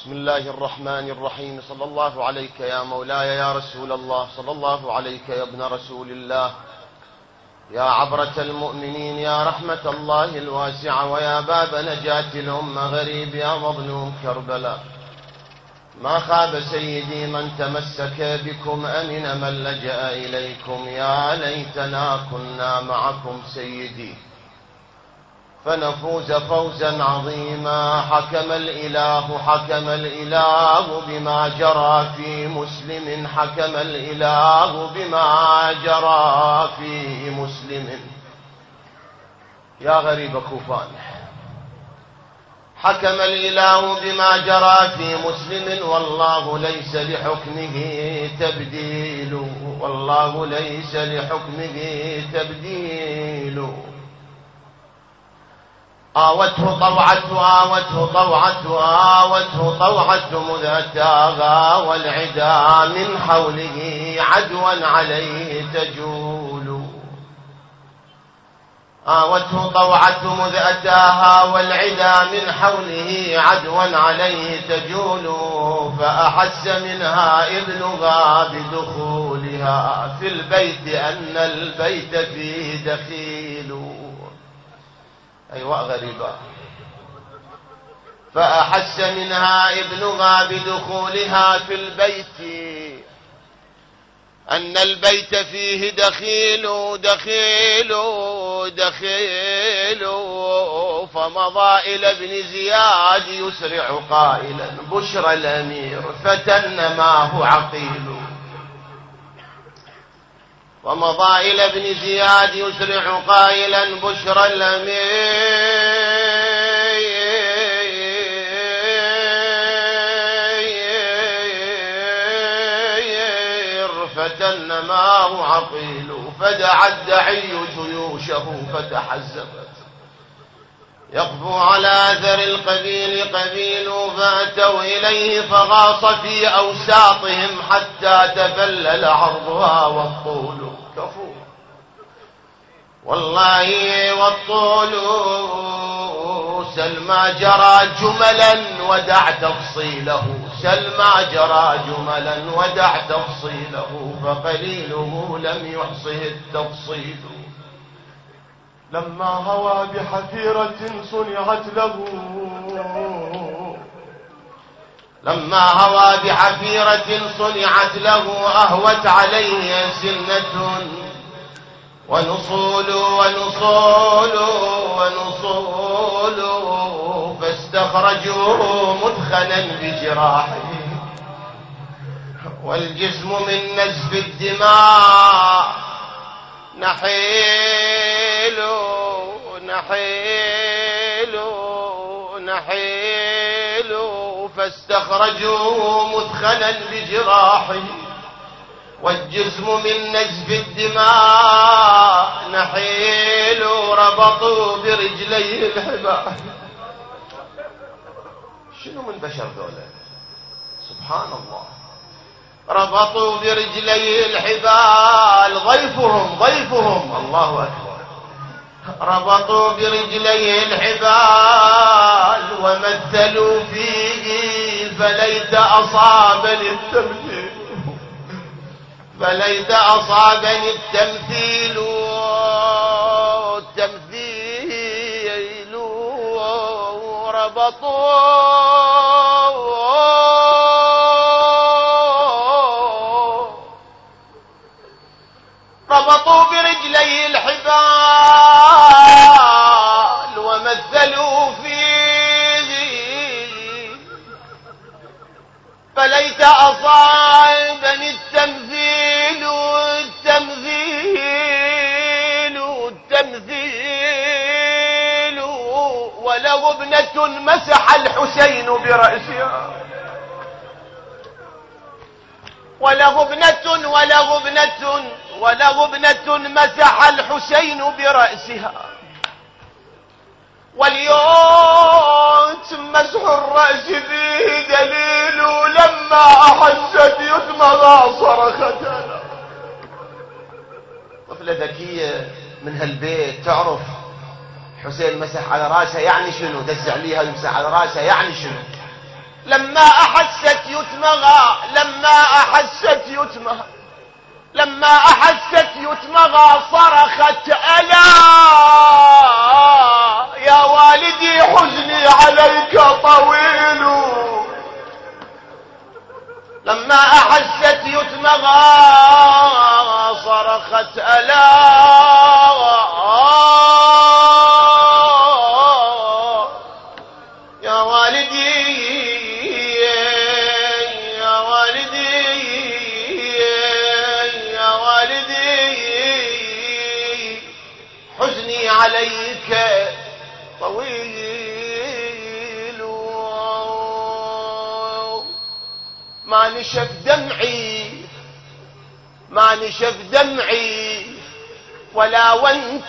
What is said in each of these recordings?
بسم الله الرحمن الرحيم. صلى الله عليك يا مولاي يا رسول الله، صلى الله عليك يا ابن رسول الله، يا عبرة المؤمنين، يا رحمة الله الواسعة، ويا باب نجاة الأمة، غريب يا مظلوم كربلاء. ما خاب سيدي من تمسك بكم، أمن من لجأ إليكم. يا ليتنا كنا معكم سيدي فنفوز فوزا عظيما. حكم الإله بما جرى في مسلم، حكم الإله بما جرى في مسلم. يا غريب كوفان، حكم الإله بما جرى في مسلم، والله ليس لحكمه تبديل، والله ليس لحكمه تبديل. آوته طوعته مذ أتاها، والعدا من حوله عدوا عليه تجول. آوته طوعته مذ أتاها، والعدا من حوله عدوا عليه تجول. فأحس منها ابنها بدخولها في البيت أن البيت فيه دخيل. أيوة غريبة. فأحس منها ابنها بدخولها في البيت أن البيت فيه دخيل دخيل دخيل. فمضى إلى ابن زياد يسرع قائلا بشرى الأمير فتى معه عقيل. ومضى إلى ابن زياد يسرع قائلا بشرى الأمير فتى معه عقيل. فدعا الدعي جيوشه فتحزبت يقفو على أثر القبيل قبيل. فأتوا إليه فغاص في أوساطهم حتى تبلل عرضها والطول كفو. والله والطول سلما جرى جملا ودع تفصيله، سلما جرى جملا ودع تفصيله. فقليله لم يحصه التفصيل. لما هوى بحفيرة صنعت له، لما هوى بحفيرة صنعت له. أهوت عليه سنة ونصول ونصول ونصول. فاستخرجوه مدخنا بجراحه، والجسم من نزف الدماء نحيل نحيل نحيل. فاستخرجوه مدخنا بجراحه، والجسم من نزف الدماء نحيل. ربطوا برجليه الحبال. شنو من بشر ذولا سبحان الله. ربطوا برجليه الحبال، ضيفهم الله أكبر. ربطوا برجليه الحبال ومثلوا فيه فليت أصابني التمثيل، فليت أصابني التمثيل. التمثيل ربطوا برجلي الحبال ومثلوا فيه فليت أصابني التمثيل. التمثيل وله ابنة مسح الحسين برأسها، وله ابنة مسح الحسين برأسها. واليوم مسح الرأس فيه دليل، لما أحست يتمها صرخت. طفلة ذكية من هالبيت تعرف حسين مسح على راسها يعني شنو، دز عليها ويمسح على راسها يعني شنو. لما أحست يتمغى صرخت ألا يا والدي حزني عليك طويل. لما أحست يتمغى صرخت ألا يا والدي يا والدي يا والدي حزني عليك طويل. ما نشف دمعي ولا وانت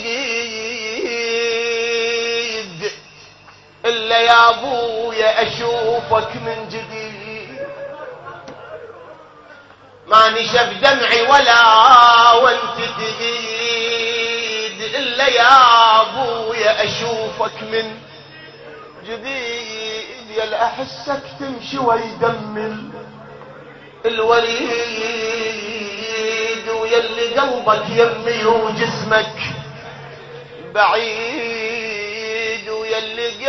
تريد إلا يا أبويا أشوفك من جديد. ما نشف دمعي ولا وانت تريد إلا يا أبويا أشوفك من جديد. يا لأحسك تمشي ويدمل الوريد ويلي قلبك يمي وجسمك بعيد ويلي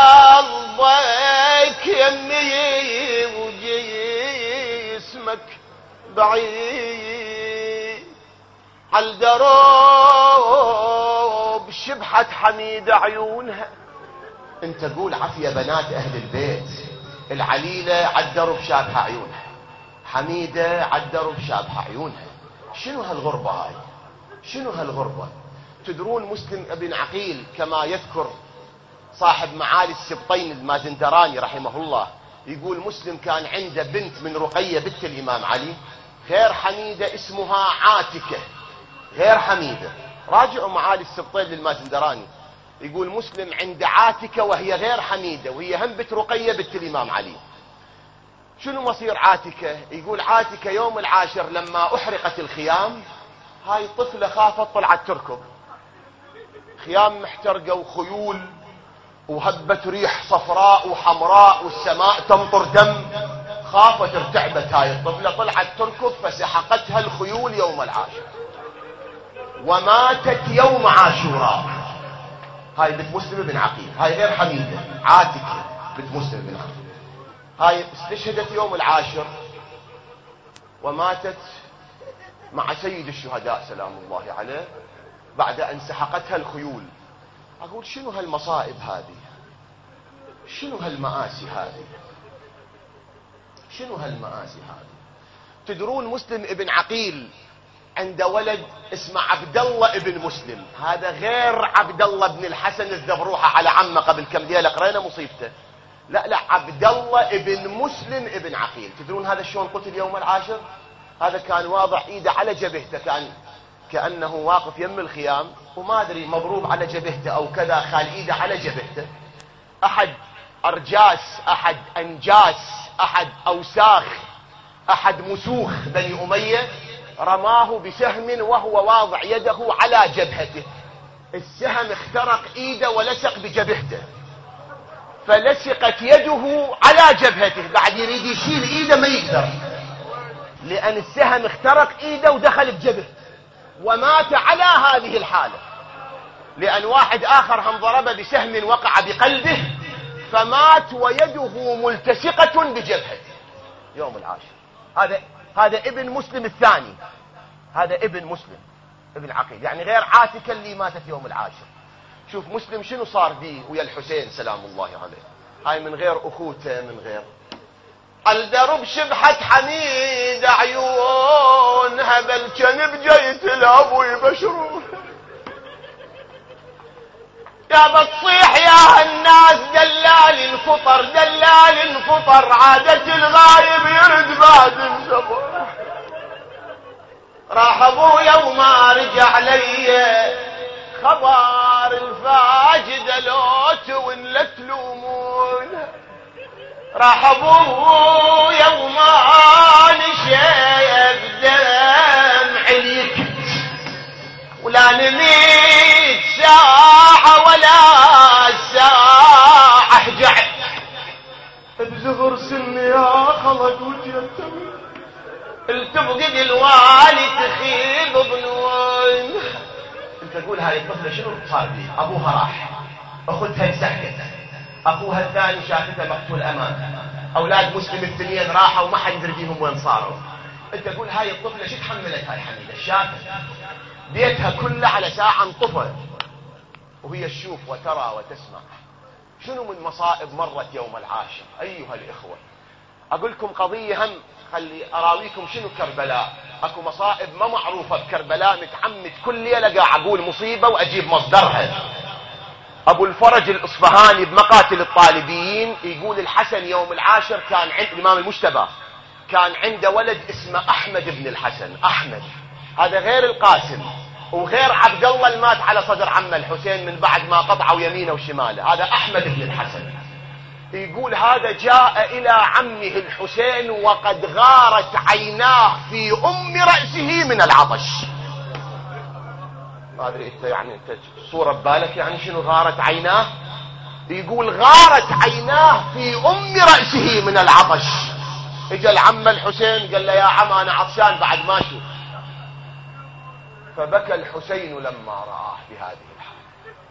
قلبك يمي وجسمك بعيد. عالدروب شبحت حميدة عيونها. انت قول عافية بنات اهل البيت، العليلة عالدرب شابها عيونها، حميدة عالدرب شابها عيونها. شنو هالغربة هاي؟ شنو هالغربة؟ تدرون مسلم ابن عقيل كما يذكر صاحب معالي السبطين المازندراني رحمه الله، يقول مسلم كان عنده بنت من رقية بنت الامام علي غير حميدة اسمها عاتكة، غير حميدة. راجعوا معالي السبطين للمازندراني، يقول مسلم عند عاتكة وهي غير حميدة وهي هم بنت رقية بنت الامام علي. شنو مصير عاتكة؟ يقول عاتكة يوم العاشر لما احرقت الخيام، هاي طفلة خافت طلعت تركض، خيام محترقة وخيول وهبت ريح صفراء وحمراء والسماء تمطر دم، خافت ارتعبت هاي الطفلة طلعت تركض فسحقتها الخيول يوم العاشر وماتت يوم عاشوراء. هاي بنت مسلم بن عقيل، هاي غير حميدة، عاتكة بنت مسلم بن عقيل. هاي استشهدت يوم العاشر وماتت مع سيد الشهداء سلام الله عليه بعد أن سحقتها الخيول. أقول شنو هالمصائب هذه؟ شنو هالمآسي هذه؟ شنو هالمآسي هذه؟ تدرون مسلم ابن عقيل عند ولد اسمه عبد الله ابن مسلم، هذا غير عبد الله بن الحسن الذبروحة على عمه قبل كم ليلة قرينا مصيبته. لا عبد الله ابن مسلم ابن عقيل. تدرون هذا شلون قتل يوم العاشر؟ هذا كان واضع ايده على جبهته، كأنه واقف يم الخيام وما ادري مضروب على جبهته او كذا، خال ايده على جبهته. احد ارجاس، احد انجاس، احد اوساخ، احد مسوخ بني امية رماه بسهم وهو واضع يده على جبهته. السهم اخترق ايده ولسق بجبهته، فلسقت يده على جبهته، بعد يريد يشيل ايده ما يقدر لان السهم اخترق ايده ودخل بجبهته ومات على هذه الحالة. لان واحد اخر هم ضربه بسهم وقع بقلبه فمات ويده ملتصقة بجبهته يوم العاشر. هذا ابن مسلم الثاني، هذا ابن مسلم ابن عقيل، يعني غير عاتكة اللي ماتت يوم العاشر. شوف مسلم شنو صار بيه ويا الحسين سلام الله عليه، هاي من غير اخوته، من غير الدرب شبحت حميد عيونها بل كان بجيت الابو يبشرون. يا بتصيح يا الناس دلال الفطر، دلال الفطر، عادة الغايب يرد بعد السفر. راح ابويا وما رجع لي خبر الفاجدة لو تون لا تلومون. راح ابويا وما نشيف دمع اليكت ولا نميت ساعة ولا ساعة حجعت بزهور تقول هاي الطفلة شنو صار بي؟ أبوها راح، أختها انسحبت، أخوها الثاني شافته مقتول أمامها، أولاد مسلم الثنين راحوا وما حد يدري بيهم وين صاروا. أنت تقول هاي الطفلة شو تحملت هاي حميدة؟ شافت بيتها كله على ساعة انطفى، وهي تشوف وترى وتسمع. شنو من مصائب مرت يوم العاشر أيها الإخوة. أقول لكم قضية هم، خلي أراويكم شنو كربلاء. أكو مصائب ما معروفة بكربلاء، متعمد كل ليلة قاعد أقول مصيبة وأجيب مصدرها. أبو الفرج الإصفهاني بمقاتل الطالبيين يقول الحسن يوم العاشر كان عند الإمام المجتبى، كان عنده ولد اسمه أحمد بن الحسن. أحمد هذا غير القاسم وغير عبد الله اللي مات على صدر عمه الحسين من بعد ما قطعوا يمينه وشماله، هذا أحمد بن الحسن. يقول هذا جاء إلى عمه الحسين وقد غارت عيناه في أم رأسه من العطش. ما أدري أنت يعني أنت صورة ببالك يعني شنو غارت عيناه؟ يقول غارت عيناه في أم رأسه من العطش. اجى العم الحسين قال له يا عم أنا عطشان بعد ما أشوف. فبكى الحسين لما رآه بهذه الحال.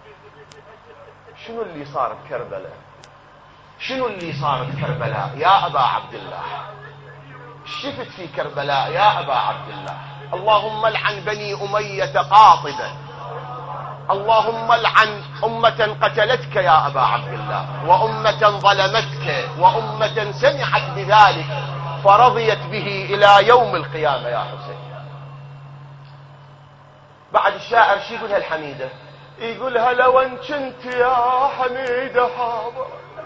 شنو اللي صار بكربلاء؟ شنو اللي صار بكربلاء يا أبا عبد الله؟ شفت في كربلاء يا أبا عبد الله؟ اللهم لعن بني أمية قاطبة، اللهم لعن أمة قتلتك يا أبا عبد الله، وأمة ظلمتك، وأمة سمعت بذلك فرضيت به إلى يوم القيامة يا حسين. بعد الشاعر شي يقولها الحميدة؟ يقولها لو ان كنت يا حميدة حاضر.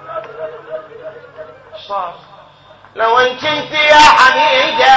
صار لو ان كنت يا حميدة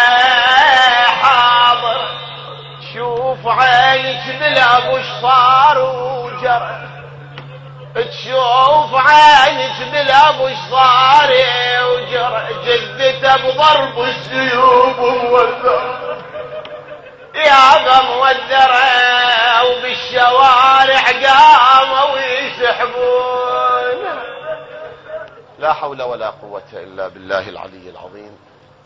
حاضر تشوف عينك بالاب وش صار وجرى، تشوف عينك بالاب وش صار وجرى. جدته بضرب السيوف موذر يا مودرة وبالشوارع قاموا يسحبون. لا حول ولا قوة إلا بالله العلي العظيم.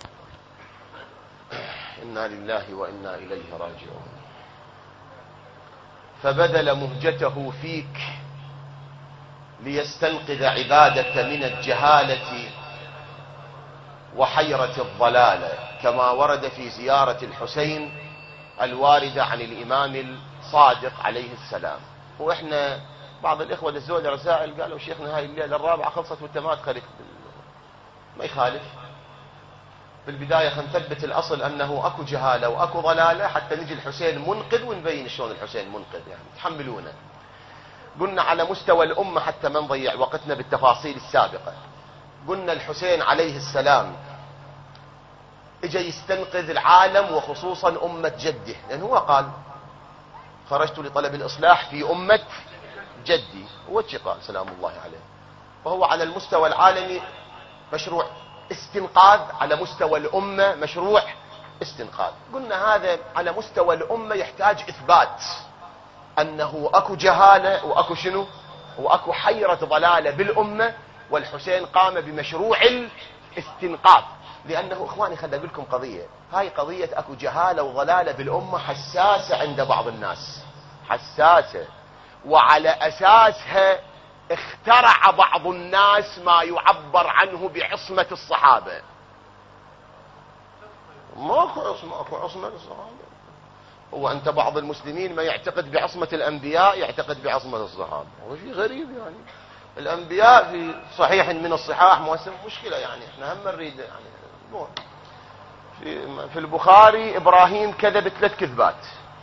إنا لله وإنا إليه راجعون. فبذل مهجته فيك ليستنقذ عبادك من الجهالة وحيرة الضلالة، كما ورد في زيارة الحسين الواردة عن الإمام الصادق عليه السلام. وإحنا بعض الإخوة دزوا لي رسائل قالوا شيخنا هاي الليلة الرابعة خلصت وانت ما تخليك. ما يخالف، في البداية خنثبت الأصل أنه أكو جهالة وأكو ضلالة حتى نجي الحسين منقذ ونبين شلون الحسين منقذ، يعني تحملونا. قلنا على مستوى الأمة حتى ما نضيع وقتنا بالتفاصيل السابقة، قلنا الحسين عليه السلام اجى يستنقذ العالم وخصوصا أمة جده، لأن هو قال خرجت لطلب الإصلاح في أمة جدي، هو قال سلام الله عليه. فهو على المستوى العالمي مشروع استنقاذ، على مستوى الأمة مشروع استنقاذ. قلنا هذا على مستوى الأمة يحتاج إثبات أنه أكو جهالة وأكو شنو وأكو حيرة ضلالة بالأمة، والحسين قام بمشروع الاستنقاذ. لأنه إخواني خلي أقول لكم قضية، هاي قضية أكو جهالة وضلالة بالأمة حساسة عند بعض الناس، حساسة، وعلى أساسها اخترع بعض الناس ما يعبر عنه بعصمة الصحابة. ماكو عصمة الصحابة. هو أنت بعض المسلمين ما يعتقد بعصمة الأنبياء يعتقد بعصمة الصحابة، هو شيء غريب يعني. الأنبياء في صحيح من الصحاح مشكلة يعني، احنا هم نريد يعني. في البخاري إبراهيم كذب 3 كذبات،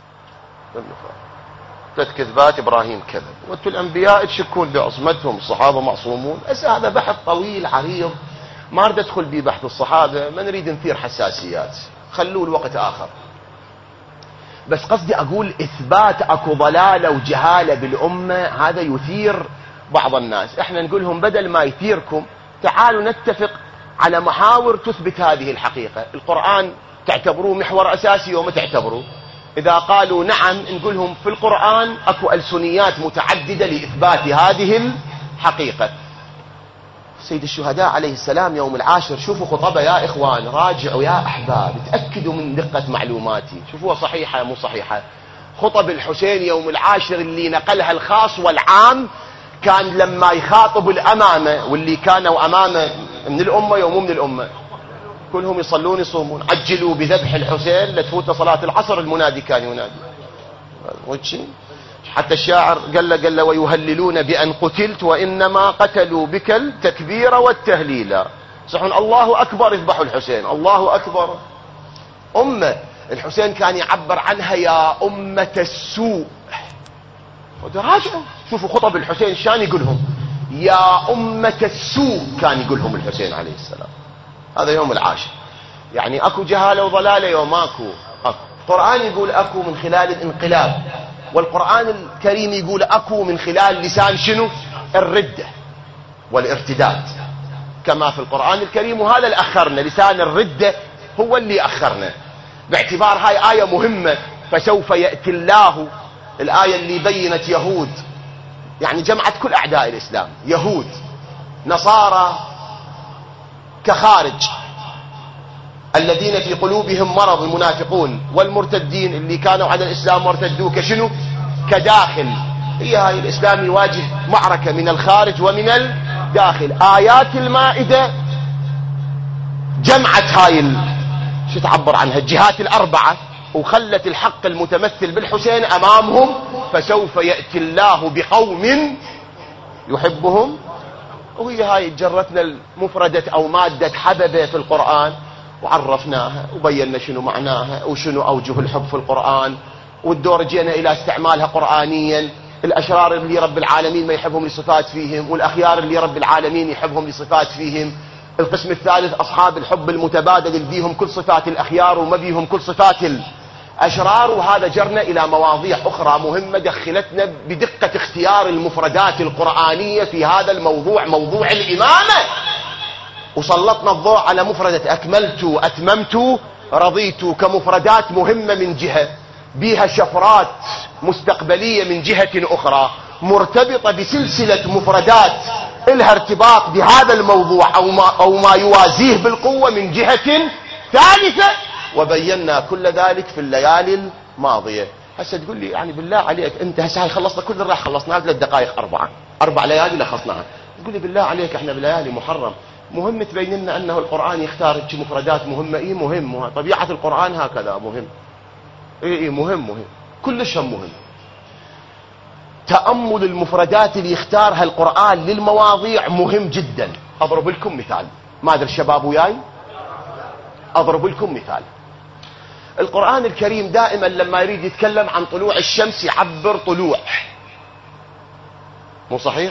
3 كذبات إبراهيم كذب، وانتم الأنبياء تشكون بعصمتهم، الصحابة معصومون. هذا بحث طويل عريض ما أريد أدخل به بحث الصحابة، ما نريد نثير حساسيات، خلوه الوقت آخر. بس قصدي أقول إثبات أكو ضلالة وجهالة بالأمة هذا يثير بعض الناس. احنا نقولهم بدل ما يثيركم تعالوا نتفق على محاور تثبت هذه الحقيقة. القرآن تعتبروه محور أساسي وما تعتبروه؟ إذا قالوا نعم نقولهم في القرآن أكو ألسنيات متعددة لإثبات هذه الحقيقة. سيد الشهداء عليه السلام يوم العاشر شوفوا خطبة يا إخوان، راجعوا يا أحباب، تأكدوا من دقة معلوماتي، شوفوها صحيحة مو صحيحة. خطب الحسين يوم العاشر اللي نقلها الخاص والعام كان لما يخاطب الأمامة، واللي كانوا أمامه من الأمة يوم من الأمة كلهم يصلون يصومون، عجلوا بذبح الحسين لتفوت صلاة العصر، المنادي كان ينادي. حتى الشاعر قال له ويهللون بأن قتلت وإنما قتلوا بك التكبير والتهليل. صحن الله أكبر يذبحوا الحسين، الله أكبر. أمة الحسين كان يعبر عنها يا أمة السوء. راجعوا شوفوا خطب الحسين شان يقولهم، يا أمة السوء كان يقولهم الحسين عليه السلام. هذا يوم العاشر، يعني أكو جهالة وضلالة يوم أكو. القرآن يقول أكو من خلال الانقلاب، والقرآن الكريم يقول أكو من خلال لسان شنو؟ الردة والارتداد كما في القرآن الكريم. وهذا اللي أخرنا، لسان الردة هو اللي أخرنا، باعتبار هاي آية مهمة. فسوف يأتي الله، الآية اللي بينت يهود، يعني جمعت كل أعداء الإسلام، يهود نصارى كخارج، الذين في قلوبهم مرض المنافقون، والمرتدين اللي كانوا على الإسلام وارتدوا كشنو؟ كداخل. هي هاي الإسلام يواجه معركة من الخارج ومن الداخل. آيات المائدة جمعت هاي شو تعبر عنها الجهات الأربعة، وخلت الحق المتمثل بالحسين أمامهم. فسوف يأتي الله بقوم يحبهم. وهي هاي جرتنا المفردة أو مادة حببة في القرآن، وعرفناها وبينا شنو معناها وشنو أوجه الحب في القرآن، والدور جينا إلى استعمالها قرآنيا. الأشرار اللي رب العالمين ما يحبهم لصفات فيهم، والأخيار اللي رب العالمين يحبهم لصفات فيهم. القسم الثالث أصحاب الحب المتبادل اللي بيهم كل صفات الأخيار وما بيهم كل صفات الأشرار. وهذا جرنا إلى مواضيع أخرى مهمة دخلتنا بدقة اختيار المفردات القرآنية في هذا الموضوع، موضوع الإمامة. وسلطنا الضوء على مفردة أكملت أتممت رضيت كمفردات مهمة من جهة، بها شفرات مستقبلية من جهة أخرى، مرتبطة بسلسلة مفردات لها ارتباط بهذا الموضوع أو ما يوازيه بالقوة من جهة ثالثة. وبينا كل ذلك في الليالي الماضية. هسه تقول لي يعني بالله عليك أنت هسه هاي خلصنا كل راح خلصناها 3 دقائق 4 ليالي لخصناها. تقول لي بالله عليك احنا بليالي محرم، مهم تبين لنا أنه القرآن يختار مفردات مهمة. إيه مهم، طبيعة القرآن هكذا مهم. إيه مهم كلش مهم. تأمل المفردات اللي يختارها القرآن للمواضيع مهم جدا. أضرب لكم مثال، ما أدري الشباب وياي، أضرب لكم مثال. القرآن الكريم دائما لما يريد يتكلم عن طلوع الشمس يعبر طلوع، مو صحيح؟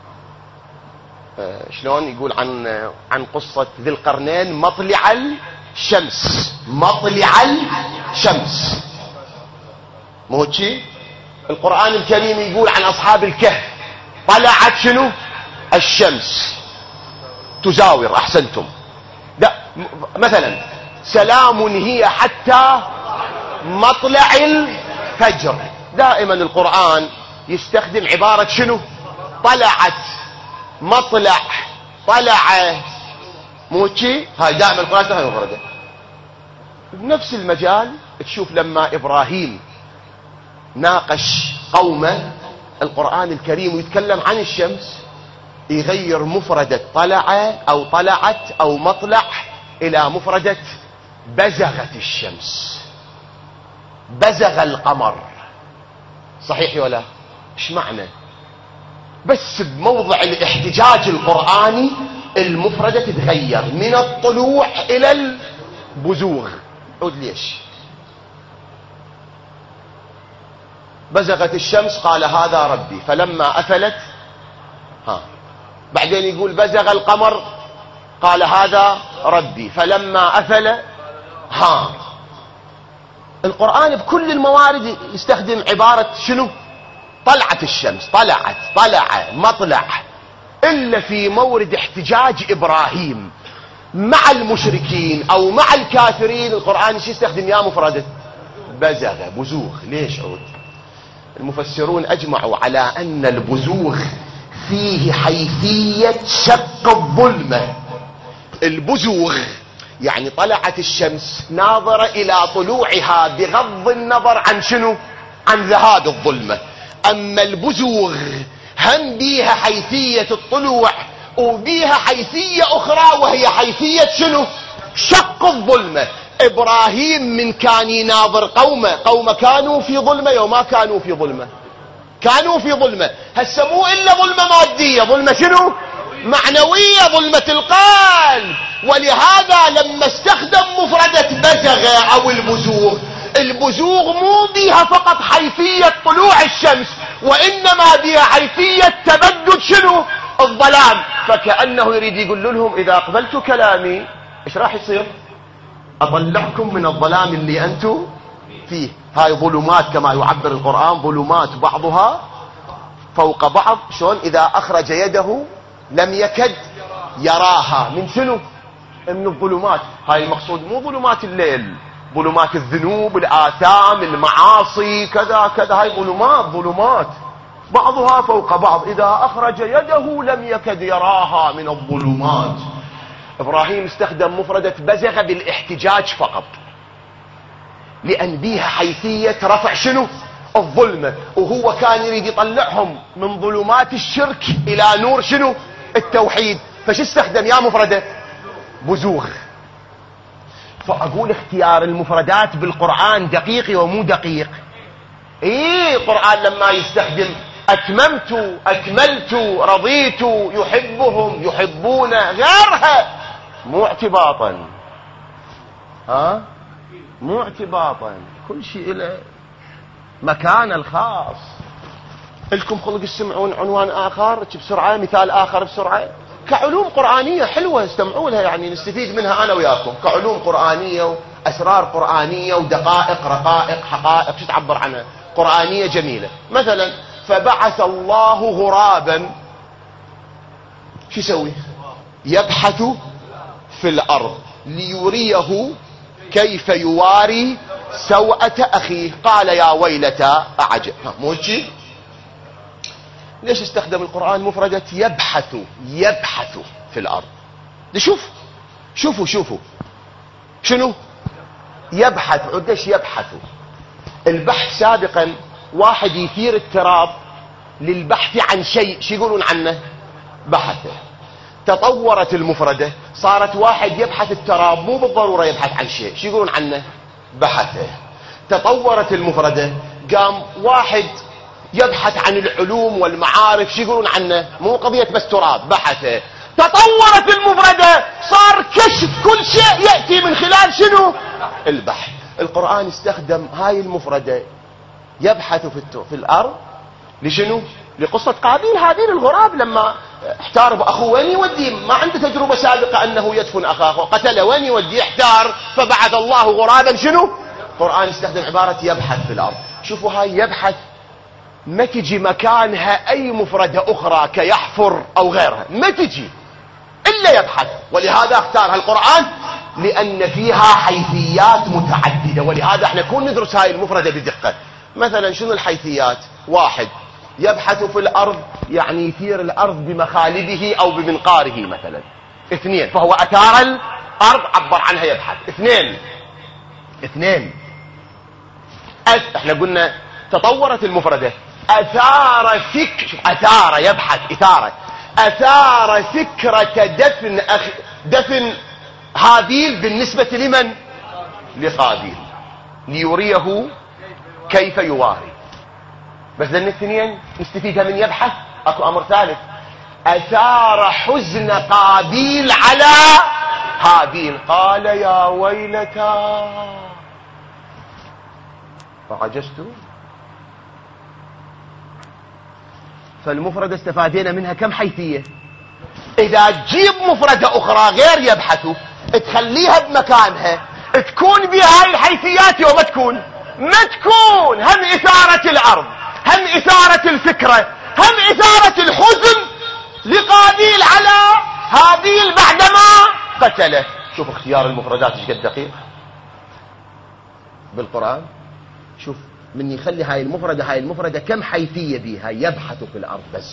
شلون يقول عن قصة ذي القرنين مطلع الشمس، مطلع الشمس، مو هيك؟ القرآن الكريم يقول عن أصحاب الكهف طلعت شنو؟ الشمس تزاور. أحسنتم. لا مثلا سلام هي حتى مطلع الفجر. دائما القرآن يستخدم عبارة شنو؟ طلعت، مطلع، طلع، مو شيء. هاي دائما القرآن هاي مفردة. بنفس المجال تشوف لما إبراهيم ناقش قومه القرآن الكريم ويتكلم عن الشمس، يغير مفردة طلع أو طلعت أو مطلع إلى مفردة بزغت الشمس، بزغ القمر. صحيح ولا؟ ايش معنى؟ بس بموضع الاحتجاج القرآني المفردة تتغير من الطلوع إلى البزوغ. عود ليش؟ بزغت الشمس قال هذا ربي فلما أفلت بعدين يقول بزغ القمر قال هذا ربي فلما أفل القرآن بكل الموارد يستخدم عبارة شنو؟ طلعت الشمس، طلعت، طلع، مطلع. إلا في مورد احتجاج إبراهيم مع المشركين أو مع الكافرين القرآن يستخدم يا مفردة بزغ، بزوغ. ليش عود؟ المفسرون أجمعوا على أن البزوغ فيه حيثية شق الظلمة. البزوغ يعني طلعت الشمس ناظرة إلى طلوعها بغض النظر عن شنو؟ عن ذهاب الظلمة. أما البزوغ هم بيها حيثية الطلوع وبيها حيثية أخرى، وهي حيثية شنو؟ شق الظلمة. إبراهيم من كان يناظر قومه كانوا في ظلمة وما كانوا في ظلمة، كانوا في ظلمة. هسه مو إلا ظلمة مادية، ظلمة شنو؟ معنوية، ظلمة القلب. ولهذا لما استخدم مفردة بزغ أو البزوغ مو بيها فقط حيثية طلوع الشمس، وإنما بيها حيثية تبدد شنو؟ الظلام. فكأنه يريد يقول لهم إذا أقبلت كلامي إيش راح يصير؟ أطلعكم من الظلام اللي أنتم فيه. هاي ظلمات كما يعبر القرآن، ظلمات بعضها فوق بعض. شلون؟ إذا أخرج يده لم يكد يراها. من شنو؟ من الظلمات. هاي المقصود مو ظلمات الليل، ظلمات الذنوب، الآثام، المعاصي، كذا كذا. هاي ظلمات بعضها فوق بعض. إذا أخرج يده لم يكد يراها من الظلمات. إبراهيم استخدم مفردة بزغ بالاحتجاج فقط، لأن بيها حيثية رفع شنو؟ الظلمة. وهو كان يريد يطلعهم من ظلمات الشرك إلى نور شنو؟ التوحيد. فش استخدم يا مفردة؟ بزوغ. فأقول اختيار المفردات بالقرآن دقيق ومو دقيق. القرآن لما يستخدم أتممت، أكملت، رضيت، يحبهم، يحبون، غيرها، مو اعتباطا، مو اعتباطا، كل شيء له مكان الخاص. لكم خلق تسمعون عنوان آخر بسرعة، مثال آخر بسرعة، كعلوم قرآنية حلوة استمعوا لها، يعني نستفيد منها أنا وياكم، كعلوم قرآنية وأسرار قرآنية ودقائق رقائق حقائق، شو تعبر عنها، قرآنية جميلة. مثلا فبعث الله غرابا، شو يسوي؟ يبحث في الأرض ليريه كيف يواري سوءة أخيه قال يا ويلتى أعجب. مو هيك؟ ليش استخدم القرآن مفردة يبحث في الأرض؟ شوفوا شنو يبحث. عدش يبحث. البحث سابقا واحد يثير التراب للبحث عن شيء، شو يقولون عنه؟ بحثه. تطورت المفردة صارت واحد يبحث التراب، مو بالضرورة يبحث عن شيء، شو يقولون عنه؟ بحثه. تطورت المفردة قام واحد يبحث عن العلوم والمعارف، شو يقولون عنه؟ مو قضية بس تراب، بحثه. تطورت المفردة صار كشف كل شيء يأتي من خلال شنو؟ البحث. القرآن استخدم هاي المفردة يبحث في الأرض لشنو؟ لقصة قابيل هابيل الغراب لما احتار بأخوه، وين يوديه؟ ما عنده تجربة سابقة أنه يدفن أخاه وقتله، وين يوديه؟ احتار فبعث الله غرابا شنو؟ القرآن استخدم عبارة يبحث في الأرض. شوفوا هاي يبحث ما تجي مكانها أي مفردة أخرى كيحفر أو غيرها، ما تجي إلا يبحث. ولهذا اختارها القرآن لأن فيها حيثيات متعددة، ولهذا احنا كون ندرس هاي المفردة بدقة. مثلا شنو الحيثيات؟ واحد يبحث في الأرض يعني يثير الأرض بمخالبه أو بمنقاره مثلا. اثنين فهو أثار الأرض عبر عنها يبحث. اثنين احنا قلنا تطورت المفردة أثار يبحث أثار فكرة دفن هابيل بالنسبة لمن؟ لقابيل، ليريه كيف يواري. بس ذن الاثنين نستفيدها من يبحث. اكو امر ثالث، اثار حزن قابيل على هابيل قال يا ويلتى فعجزت. فالمفردة استفادينا منها كم حيثية. اذا تجيب مفردة اخرى غير يبحث تخليها بمكانها تكون بها هاي الحيثيات وما تكون هم اثارة الارض، هم اثارة الفكرة، هم اثارة الحزن لقابيل على هابيل بعدما قتله. شوف اختيار المفردات ايش قد دقيق بالقرآن. شوف من يخلي هاي المفردة كم حيثية بيها. يبحث في الأرض بس،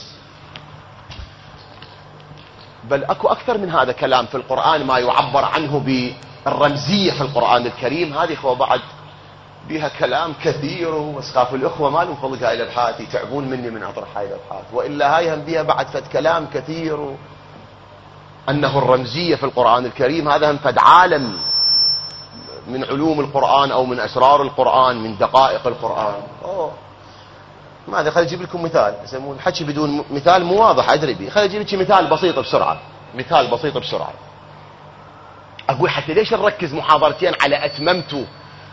بل أكو أكثر من هذا كلام في القرآن ما يعبر عنه بالرمزية في القرآن الكريم. هذه هو بعد بها كلام كثير، بس خاف الأخوة ما لهم خلق هاي الأبحاث، يتعبون مني من أطرح هاي الأبحاث، وإلا هاي هم بها بعد فد كلام كثير. أنه الرمزية في القرآن الكريم هذا هم فد عالم من علوم القرآن أو من أسرار القرآن، من دقائق القرآن. ماذا، خلي أجيب لكم مثال. يسمون الحكي بدون مثال مو واضح أدري بيه. خلي أجيب لك مثال بسيط بسرعة، مثال بسيط بسرعة. أقول حتى ليش نركز محاضرتين على أتممت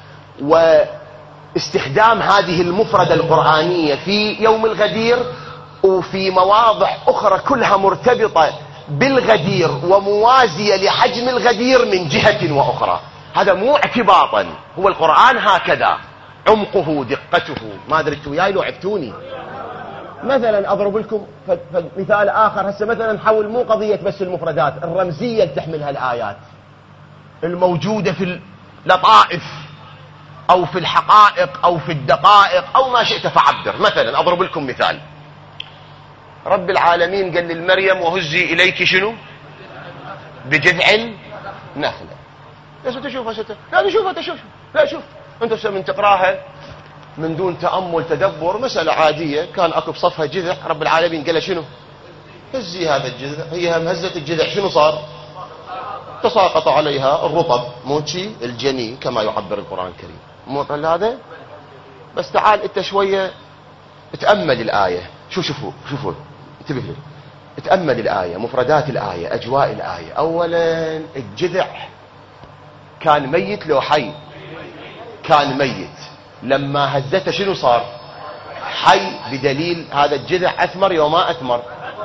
واستخدام هذه المفردة القرآنية في يوم الغدير، وفي مواضع أخرى كلها مرتبطة بالغدير وموازية لحجم الغدير من جهة وأخرى. هذا مو اعتباطا، هو القرآن هكذا، عمقه دقته. ما أدري انتوا وياي لو عفتوني. مثلا أضرب لكم مثال آخر. هسه مثلا حول مو قضية بس المفردات، الرمزية اللي تحملها الآيات الموجودة في اللطائف أو في الحقائق أو في الدقائق أو ما شئت فعبر. مثلا أضرب لكم مثال. رب العالمين قال للمريم وهزي إليك شنو؟ بجذع النخلة. ليش تشوفها لا نشوفها تشوف. لا شوف انت من تقراها من دون تأمل تدبر مسألة عادية، كان اكو بصفها جذع، رب العالمين قال شنو؟ هزي هذا الجذع. هي هم هزت الجذع، شنو صار؟ تساقط عليها الرطب، موتشي الجني كما يعبر القرآن الكريم. مو هذا بس. تعال انت شوية تأمل الآية. شوفوا انتبه لي، تأمل الآية، مفردات الآية، أجواء الآية. أولا الجذع كان ميت لو حي؟ كان ميت. لما هزته شنو صار؟ حي، بدليل هذا الجذع أثمر يوم ما أثمر.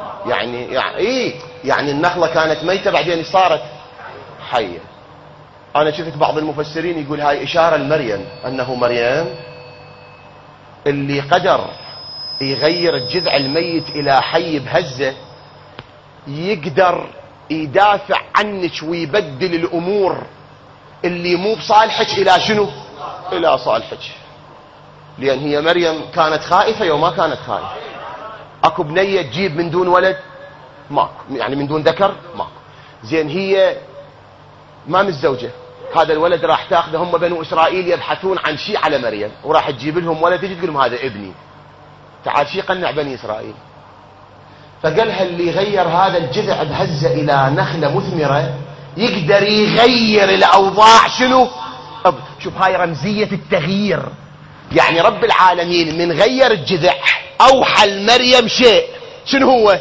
يعني النخلة كانت ميتة بعدين صارت حية. أنا شفت بعض المفسرين يقول هاي إشارة لمريم، أنه مريم اللي قدر يغير الجذع الميت إلى حي بهزة يقدر يدافع عنك ويبدل الأمور اللي مو بصالحك إلى شنو؟ إلى صالحك. لأن هي مريم كانت خائفة يوم ما كانت خائفة. أكو بنية تجيب من دون ولد؟ ماكو. يعني من دون ذكر؟ ماكو. زين هي ما متزوجة، هذا الولد راح تاخذه، هم بنو إسرائيل يبحثون عن شيء على مريم، وراح تجيب لهم ولد، تجي تقول لهم هذا ابني، تعال شي قنع بني إسرائيل. فقالها اللي غير هذا الجذع بهزة إلى نخلة مثمرة يقدر يغير الأوضاع. شنو؟ شوف هاي رمزية التغيير. يعني رب العالمين من غير الجذع أوحى لمريم شيء، شنو هو؟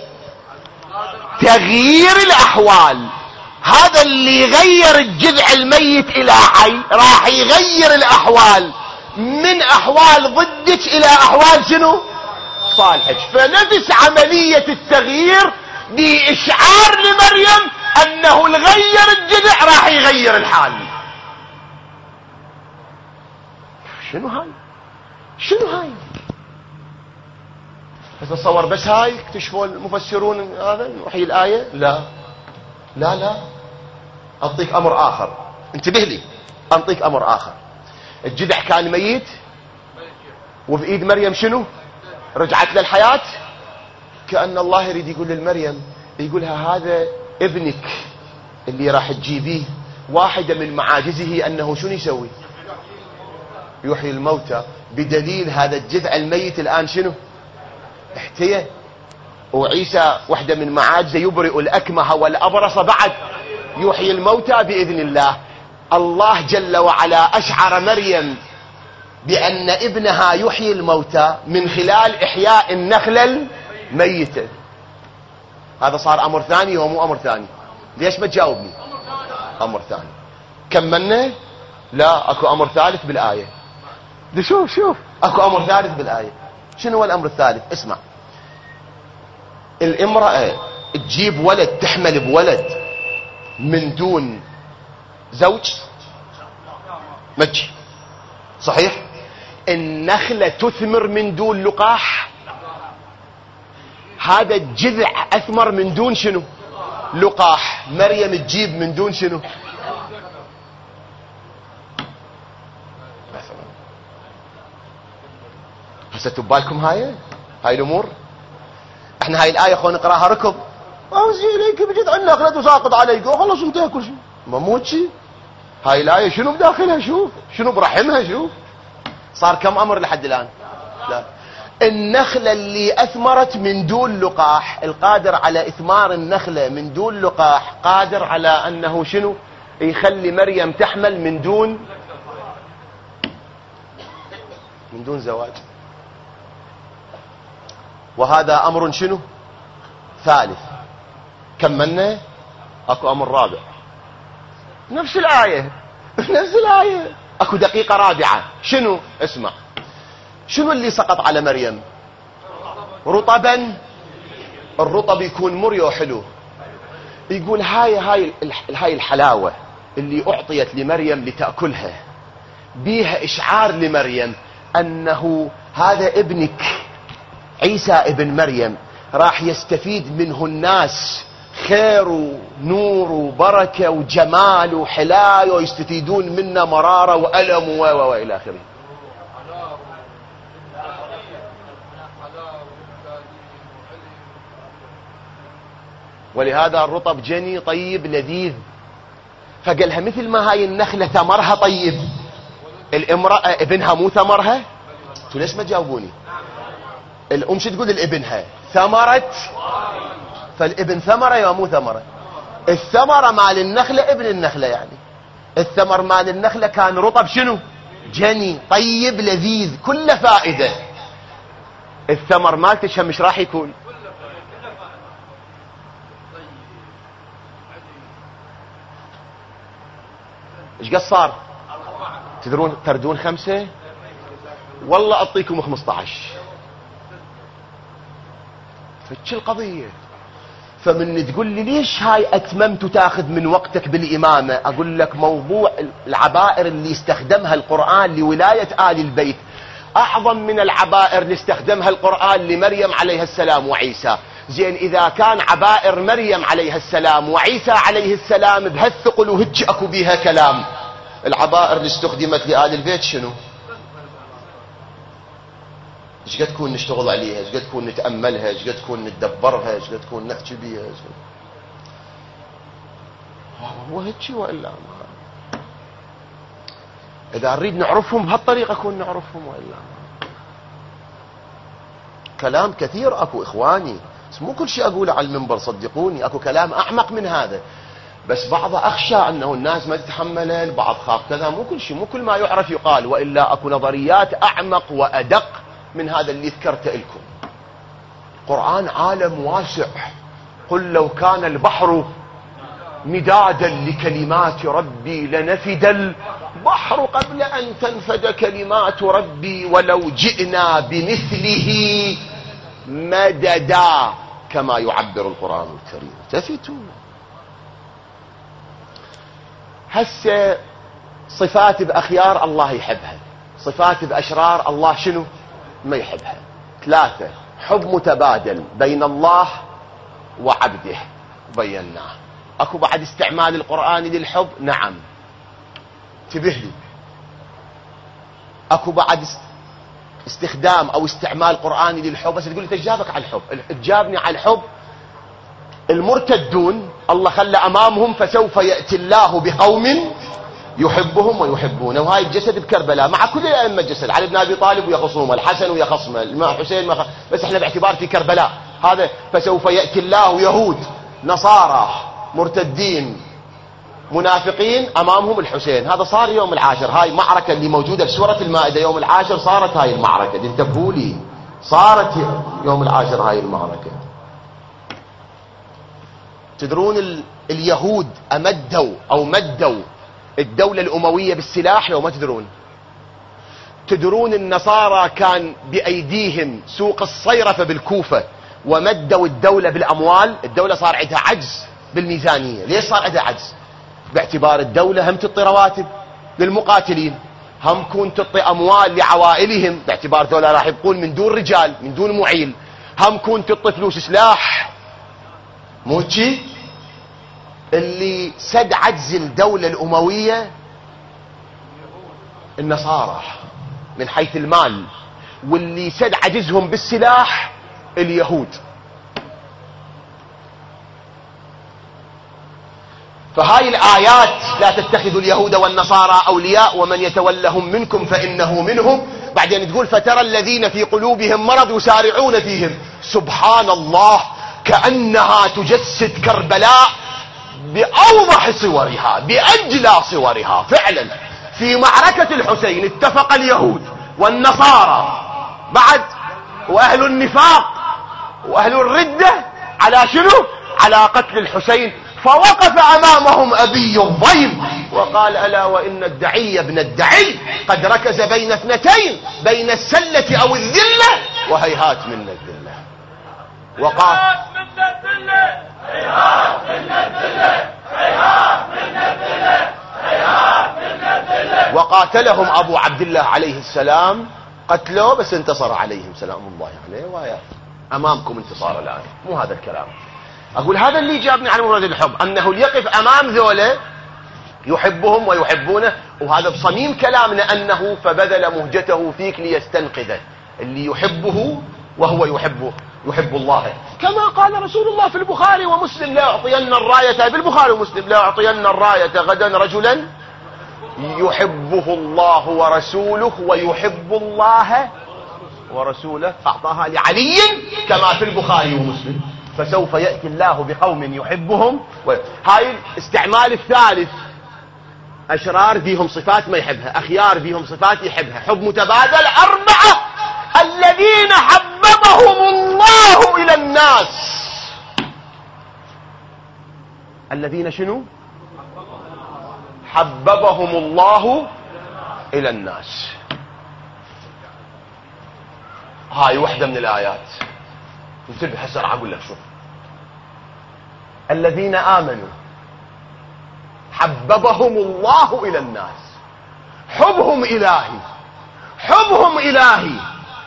تغيير الأحوال. هذا اللي يغير الجذع الميت إلى حي راح يغير الأحوال من أحوال ضدك إلى أحوال شنو؟ صالحك. فنفس عملية التغيير بإشعار لمريم أنه الغير الجذع راح يغير الحال. شنو هاي؟ تتصور بس هاي اكتشفوا المفسرون هذا وحي الآية؟ لا أعطيك أمر آخر، انتبه لي، أعطيك أمر آخر. الجذع كان ميت وفي إيد مريم شنو؟ رجعت للحياة. كأن الله يريد يقول للمريم، يقولها هذا ابنك اللي راح تجيبيه، واحدة من معاجزه أنه شنو يسوي؟ يحيي الموتى. بدليل هذا الجذع الميت الآن شنو؟ احتيى. وعيسى واحدة من معاجزه يبرئ الأكمه والأبرص، بعد يحيي الموتى بإذن الله. الله جل وعلا أشعر مريم بأن ابنها يحيي الموتى من خلال إحياء النخلة الميتة. هذا صار أمر ثاني ومو أمر ثاني؟ ليش ما تجاوبني؟ أمر ثاني. كملنا؟ لا، أكو أمر ثالث بالآية. شوف أكو أمر ثالث بالآية. شنو هو الأمر الثالث؟ اسمع. الامرأة تجيب ولد، تحمل بولد من دون زوج؟ ما تجي. صحيح؟ النخلة تثمر من دون لقاح؟ هذا الجذع أثمر من دون شنو؟ لقاح. مريم تجيب من دون شنو؟ هسه تبالكم هاي الأمور. احنا هاي الآية خلونا نقراها ركض، أوزي إليك بجذع النخلة تساقط عليك، وخلص انتهى كل شيء. ما موت شيء. هاي الآية شنو بداخلها؟ شنو برحمها؟ صار كم أمر لحد الآن؟ لا. النخلة اللي أثمرت من دون لقاح، القادر على إثمار النخلة من دون لقاح قادر على أنه شنو؟ يخلي مريم تحمل من دون زواج. وهذا أمر شنو؟ ثالث. كملنا، أكو أمر رابع. نفس الآية أكو دقيقة رابعة. شنو؟ اسمع، شنو اللي سقط على مريم؟ رطبا. الرطب يكون مري وحلو. يقول هاي الحلاوة اللي أعطيت لمريم لتأكلها بيها إشعار لمريم أنه هذا ابنك عيسى ابن مريم راح يستفيد منه الناس خير ونور وبركة وجمال وحلاوة، ويستفيدون منه مرارة وألم وإلى آخره. ولهذا الرطب جني طيب لذيذ. فقالها مثل ما هاي النخلة ثمرها طيب، الامرأة ابنها مو ثمرها؟ انتوا ليش ما تجاوبوني؟ الام شو تقول لابنها؟ ثمرت. فالابن ثمرة يا مو ثمرة؟ الثمرة مال النخلة ابن النخلة، يعني الثمر مال النخلة كان رطب شنو؟ جني طيب لذيذ كله فائدة. الثمر مالتش مش راح يكون. ايش قد صار؟ تدرون تردون 5؟ والله اعطيكم 15. فتش القضية. فمن تقول لي ليش هاي اتممت وتاخذ من وقتك بالامامة، اقول لك موضوع العبائر اللي استخدمها القرآن لولاية آل البيت اعظم من العبائر اللي استخدمها القرآن لمريم عليها السلام وعيسى. زين اذا كان عبائر مريم عليها السلام وعيسى عليه السلام بهالثقل وهج اكو بيها كلام، العبائر اللي استخدمت لآل البيت شنو؟ ايش قد تكون نشتغل عليها، ايش قد تكون نتأملها، ايش قد تكون نتدبرها، ايش قد تكون نحكي بيها. هو هيك والا اذا نريد نعرفهم بهالطريقه كون نعرفهم، والا كلام كثير اكو اخواني، بس مو كل شيء اقوله على المنبر صدقوني، اكو كلام اعمق من هذا، بس بعض اخشى انه الناس ما تتحمله، البعض خاف كذا. مو كل شيء، مو كل ما يعرف يقال، والا اكو نظريات اعمق وادق من هذا اللي ذكرته لكم. القرآن عالم واسع. قل لو كان البحر مدادا لكلمات ربي لنفد البحر قبل أن تنفد كلمات ربي ولو جئنا بمثله مددا كما يعبر القرآن الكريم. التفتوا. هسه صفات بأخيار الله يحبها، صفات بأشرار الله شنو؟ ما يحبها. 3 حب متبادل بين الله وعبده بيناه. اكو بعد استعمال القرآن للحب؟ نعم، انتبه لي. اكو بعد استخدام او استعمال قرآني للحب. بس تقول لي تجابك على الحب، تجابني على الحب. المرتدون الله خلى امامهم فسوف يأتي الله بقوم يحبهم ويحبونه. وهاي الجسد بكربلاء مع كل الأئمة الجسد، علي بن أبي طالب ويا خصومه، الحسن ويا خصمه، الإمام حسين بس احنا باعتبار في كربلاء هذا. فسوف يأتي الله يهود نصارى مرتدين منافقين أمامهم الحسين. هذا صار يوم العاشر. هاي معركة اللي موجودة في سورة المائدة يوم العاشر، صارت هاي المعركة. انتبهوا لي، صارت يوم العاشر هاي المعركة. تدرون اليهود مدوا الدولة الأموية بالسلاح لو ما تدرون؟ تدرون النصارى كان بأيديهم سوق الصيرفة بالكوفة ومدوا الدولة بالأموال. الدولة صار عندها عجز بالميزانية. ليش صار عندها عجز؟ باعتبار الدولة هم تعطي رواتب للمقاتلين، هم كون تعطي أموال لعوائلهم باعتبار دولة راح يبقون من دون رجال من دون معيل، هم كون تعطي فلوس سلاح. مو شي اللي سد عجز الدولة الأموية النصارى من حيث المال، واللي سد عجزهم بالسلاح اليهود. فهاي الآيات لا تتخذوا اليهود والنصارى أولياء ومن يتولهم منكم فإنه منهم بعدين تقول فترى الذين في قلوبهم مرض يسارعون فيهم. سبحان الله، كأنها تجسد كربلاء بأوضح صورها بأجلى صورها. فعلا في معركة الحسين اتفق اليهود والنصارى بعد وأهل النفاق وأهل الردة على شنو؟ على قتل الحسين. فوقف أمامهم أبي الضيم وقال ألا وإن الدعي ابن الدعي قد ركز بين اثنتين، بين السلة أو الذلة وهيهات من الذلة. وقاتلهم أبو عبد الله عليه السلام، قتلوه بس انتصر عليهم سلام الله عليه. ويا أمامكم انتصار الآن، مو هذا الكلام. أقول هذا اللي جابني عن مراد الحب، أنه ليقف أمام ذولا يحبهم ويحبونه. وهذا بصميم كلامنا أنه فبذل مهجته فيك ليستنقذه، اللي يحبه وهو يحب الله. كما قال رسول الله في البخاري ومسلم لا أعطين الراية، بالبخاري ومسلم لا أعطين الراية غدا رجلا يحبه الله ورسوله ويحب الله ورسوله، فأعطاها لعلي كما في البخاري ومسلم. فسوف يأتي الله بقوم يحبهم هاي استعمال الثالث. أشرار فيهم صفات ما يحبها، أخيار فيهم صفات يحبها. حب متبادل. 4 الذين حببهم الله إلى الناس. الذين شنو؟ حببهم الله إلى الناس. هاي وحدة من الآيات. انتبه هسه راح أقول لك شوف. الذين آمنوا حببهم الله إلى الناس. حبهم إلهي، حبهم إلهي.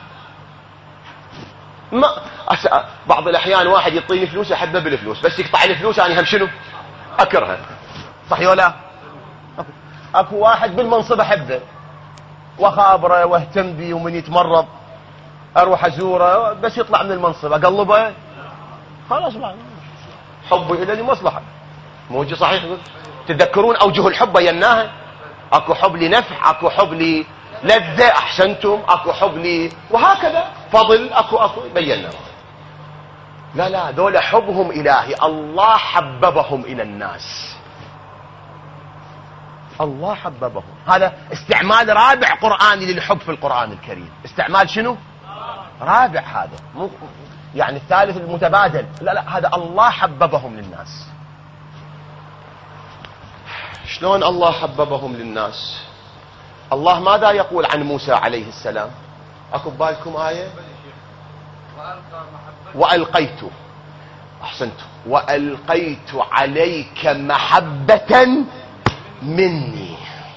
ما بعض الأحيان واحد يعطيني فلوس أحبه بالفلوس، بس يقطع لي فلوس أنا هم شنو؟ أكرهه. صحيح ولا؟ أكو واحد بالمنصب أحبه وخابره واهتم به، ومن يتمرض أروح أزوره، بس يطلع من المنصب أقلبه خلاص بقى. حبي إلى لمصلحة، موجه صحيح. تذكرون أوجه الحب بيناها. أكو حب لنفع، أكو حب للذة، أحسنتم، أكو حب لي وهكذا فضل، أكو بينا. لا دول حبهم إلهي. الله حببهم إلى الناس، الله حببهم. هذا استعمال رابع قرآني للحب في القرآن الكريم. استعمال شنو؟ رابع. هذا مو يعني الثالث المتبادل، لا هذا الله حببهم للناس. شلون الله حببهم للناس؟ الله ماذا يقول عن موسى عليه السلام؟ اكو ببالكم آية؟ وألقيت، أحسنت، وألقيت عليك محبة مني.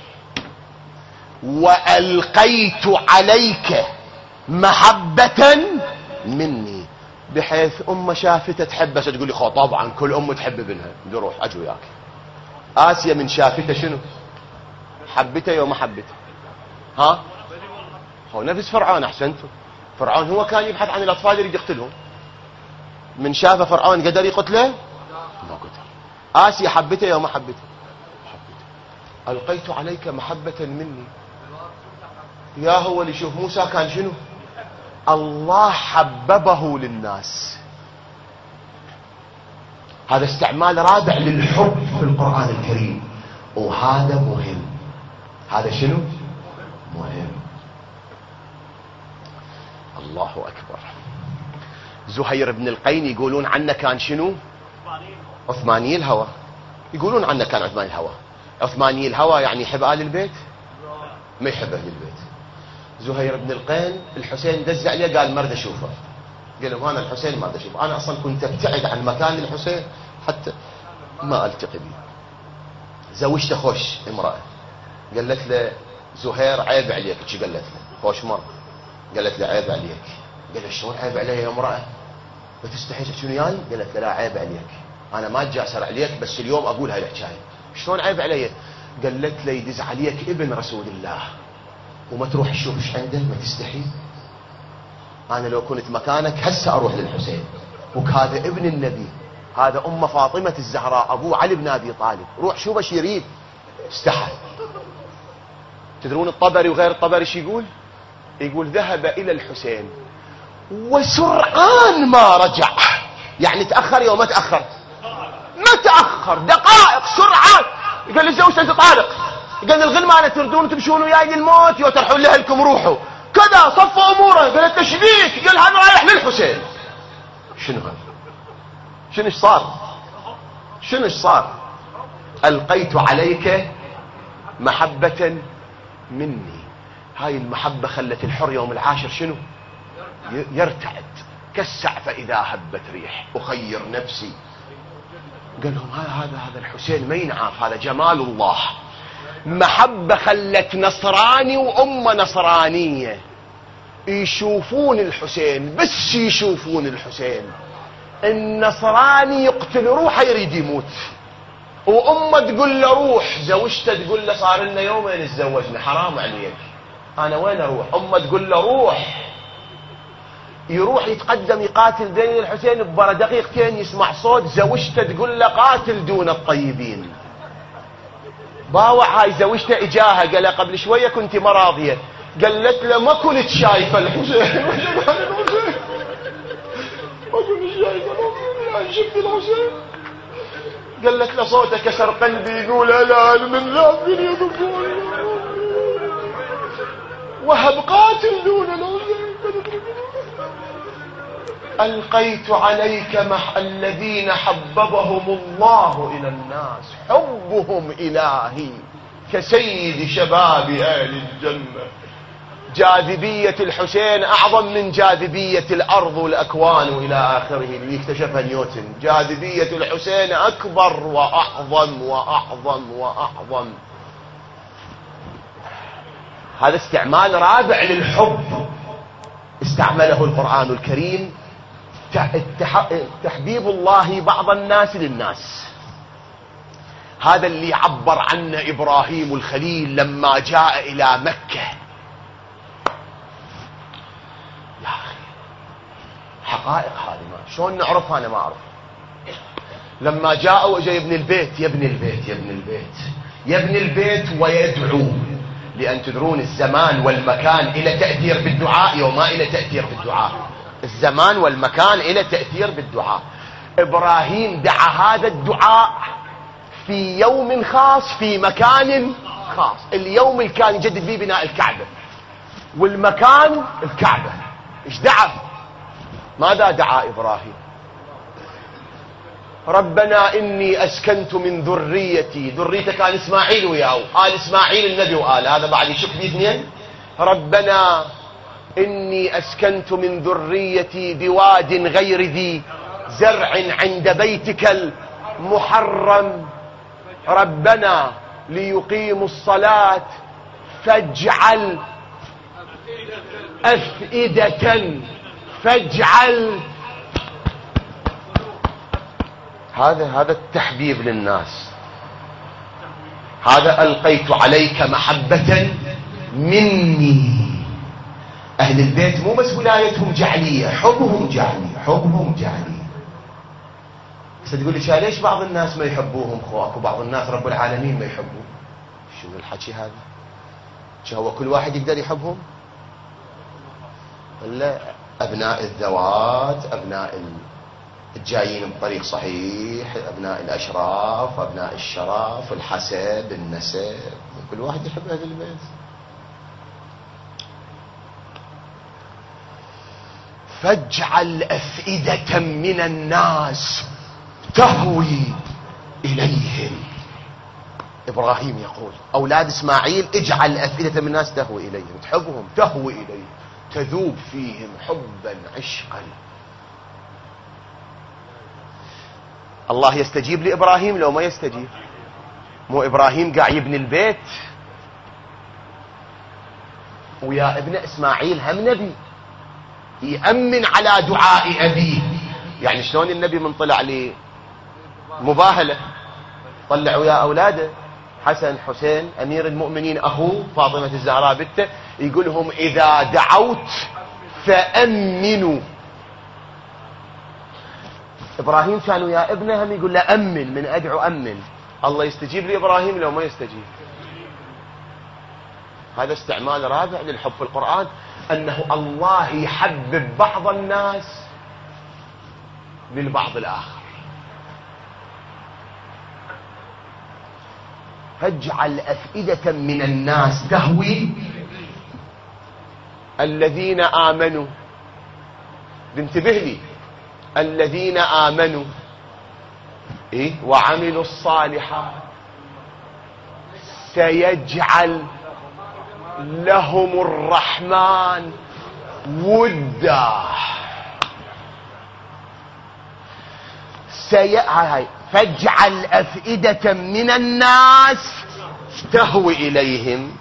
وألقيت عليك محبة مني، بحيث أمه شافته تحبه. تقول لي طبعا كل أم تحب ابنها. روح أجو وياك. آسيا من شافته شنو؟ حبته يوم حبته. ها؟ هو نفس فرعون. أحسنتم. فرعون هو كان يبحث عن الأطفال يريد يقتلهم. من شافه فرعون قدر يقتله؟ ما قدر. آسيا حبته يوم حبته. ألقيت عليك محبة مني. يا هو اللي يشوف موسى كان شنو؟ الله حببه للناس. هذا استعمال رابع للحب في القرآن الكريم، وهذا مهم. هذا شنو؟ مهم. الله أكبر. زهير بن القين يقولون عنه كان شنو؟ عثماني الهوى. يقولون عنه كان عثماني الهوى. عثماني الهوى يعني يحب آل البيت؟ ما يحب أهل البيت. زهير بن القين الحسين دز عليه قال مرد أشوفه. قال له أنا الحسين ما أشوف، أنا أصلا كنت أبتعد عن مكان الحسين حتى ما ألتقي به. زوجته خوش امرأة، قالت له زهير عيب عليك. شو قالت له؟ خوش مرة. قالت له عيب عليك. قال له شلون عيب علي يا امرأة؟ بتستحي شنو يعني؟ قالت له لا عيب عليك، أنا ما أتجاسر عليك، بس اليوم أقول هاي الحكاية. شلون عيب علي؟ قالت له يدز عليك ابن رسول الله وما تروح تشوف ايش عنده، ما تستحي؟ أنا لو كنت مكانك هسه أروح للحسين، وهذا ابن النبي، هذا أم فاطمة الزهراء، أبوه علي بن أبي طالب، روح شوف ايش يريد. استحى. تدرون الطبري وغير الطبري ايش يقول؟ يقول ذهب إلى الحسين وسرعان ما رجع، يعني تأخر يوم ما تأخر، ما تأخر دقائق، سرعان. قال لزوجته تطالق، قال الغلمانة تردون تمشون وياي للموت وترحون لأهلكم روحوا كذا، صفوا أموره. قالت تشبيك، قال هذا رايح للحسين. شنو هذا؟ شنو صار؟ شنو صار؟ ألقيت عليك محبة مني. هاي المحبة خلت الحر يوم العاشر شنو؟ يرتعد كالسعف إذا هبت ريح، أخير نفسي. قال لهم هذا الحسين ما ينعاف، هذا جمال الله. محبة خلت نصراني وأمة نصرانية يشوفون الحسين، بس يشوفون الحسين. النصراني يقتل روحه يريد يموت، وأمة تقول له روح. زوجته تقول له صار لنا يومين تزوجنا، حرام عليك، أنا وين أروح؟ أمة تقول له روح. يروح يتقدم يقاتل بين الحسين، ببرا دقيقتين يسمع صوت زوجته تقول له قاتل دون الطيبين. باوع هاي زوجته إجاها، قال له قبل شوية كنت مراضية، قالت له ما كنت شايفة الحسين. ما كنت شايفة الحسين، شفت الحسين. قالت له صوته كسر قلبي، يقول ألا من ذاب يضبون وهب قاتل دون الحسين. ألقيت عليك الذين حببهم الله إلى الناس، حبهم إلهي كسيد شباب أهل الجنة. جاذبية الحسين أعظم من جاذبية الأرض والأكوان وإلى آخره اللي اكتشفها نيوتن. جاذبية الحسين أكبر وأعظم وأعظم وأعظم. هذا استعمال رابع للحب استعمله القرآن الكريم، تحبيب الله بعض الناس للناس. هذا اللي عبر عنه إبراهيم الخليل لما جاء إلى مكة. يا أخي حقائق هذه ما شلون نعرفها، أنا ما أعرف. لما جاء وجاء ابن البيت، يا ابن البيت يا ابن البيت يا ابن البيت، ويدعو. لأن تدرون الزمان والمكان إلى تأثير بالدعاء، يوم ما إلى تأثير بالدعاء. الزمان والمكان إلى تأثير بالدعاء. إبراهيم دعا هذا الدعاء في يوم خاص في مكان خاص. اليوم اللي كان يجدد فيه بناء الكعبة، والمكان الكعبة. ايش دعا؟ ماذا دعا إبراهيم؟ ربنا إني أسكنت من ذريته كان إسماعيل وياه، آل إسماعيل النبي وآل هذا بعد يشك في اثنين. ربنا إني أسكنت من ذريتي بواد غير ذي زرع عند بيتك المحرم ربنا ليقيموا الصلاة فاجعل أفئدة فاجعل. هذا التحبيب للناس. هذا ألقيت عليك محبة مني. أهل البيت مو بس ولايتهم جعلية، حبهم جعلي، حبهم جعلي. ستقول لي ليش بعض الناس ما يحبوهم خواك وبعض الناس رب العالمين ما يحبوه؟ شنو الحكي هذا؟ هو كل واحد يقدر يحبهم؟ ولا أبناء الذوات، أبناء الجايين بطريق صحيح، أبناء الأشراف، أبناء الشرف، الحسب، النسب، كل واحد يحب أهل البيت. فاجعل أفئدة من الناس تهوي إليهم. إبراهيم يقول أولاد إسماعيل اجعل أفئدة من الناس تهوي إليهم، تحبهم، تهوي إليهم، تذوب فيهم حبا عشقا. الله يستجيب لإبراهيم لو ما يستجيب؟ مو إبراهيم قاعد يبني البيت ويا ابن إسماعيل هم نبي يأمن على دعاء أبيه. يعني شلون النبي من طلع لي مباهلة طلعوا يا أولاده حسن حسين أمير المؤمنين أخوه فاطمة الزهراء بنته، يقولهم إذا دعوت فأمنوا. إبراهيم كانوا يا ابنه هم يقول له أمن، من أدعو أمن. الله يستجيب لإبراهيم لو ما يستجيب. هذا استعمال رابع للحب في القرآن. أنه الله يحبب بعض الناس للبعض الآخر. فاجعل أفئدة من الناس تهوي الذين آمنوا، انتبه لي، الذين آمنوا وعملوا الصالحات سيجعل لهم الرحمن ودا. فاجعل أفئدة من الناس تهوي إليهم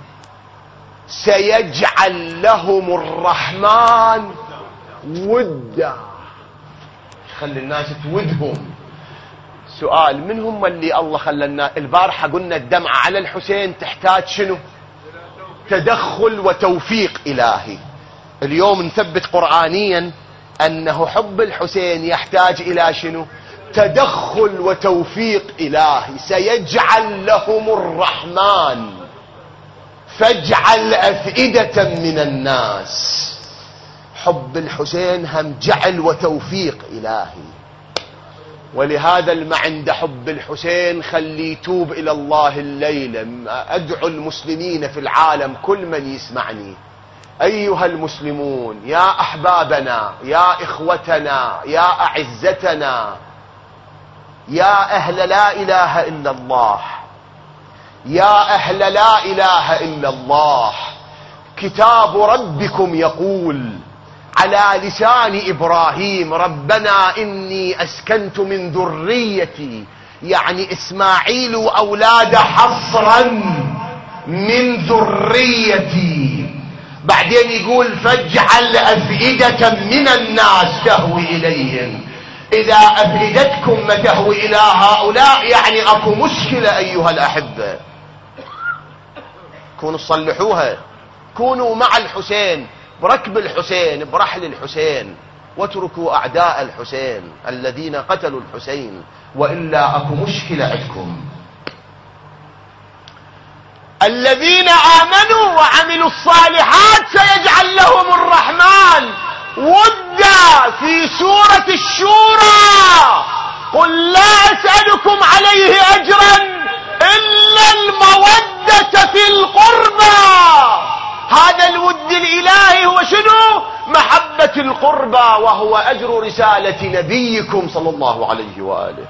سيجعل لهم الرحمن ودا. خلي الناس تودهم. سؤال، من هم اللي الله خلى الناس؟ البارحة قلنا الدمعة على الحسين تحتاج شنو؟ تدخل وتوفيق إلهي. اليوم نثبت قرآنيا أنه حب الحسين يحتاج إلى شنو؟ تدخل وتوفيق إلهي. سيجعل لهم الرحمن فاجعل أفئدة من الناس. حب الحسين هم جعل وتوفيق إلهي. ولهذا الما عند حب الحسين خلي يتوب إلى الله الليلة. أدعو المسلمين في العالم، كل من يسمعني، أيها المسلمون، يا أحبابنا، يا إخوتنا، يا أعزتنا، يا أهل لا إله إلا الله، يا أهل لا إله إلا الله، كتاب ربكم يقول على لسان إبراهيم: ربنا إني أسكنت من ذريتي، يعني إسماعيل وأولاد حصرا من ذريتي. بعدين يقول: فاجعل أفئدة من الناس تهوي إليهم. إذا أفئدتكم ما تهوي إلى هؤلاء يعني أكو مشكلة أيها الأحبة. كونوا تصلحوها، كونوا مع الحسين، بركب الحسين، برحل الحسين، واتركوا أعداء الحسين الذين قتلوا الحسين، وإلا أكو مشكلة عندكم. الذين آمنوا وعملوا الصالحات سيجعل لهم الرحمن ودا. في سورة الشورى: قل لا أسألكم عليه أجرا إلا المودة في القربى. هذا الود الإلهي هو شنو؟ محبة القربى، وهو أجر رسالة نبيكم صلى الله عليه وآله.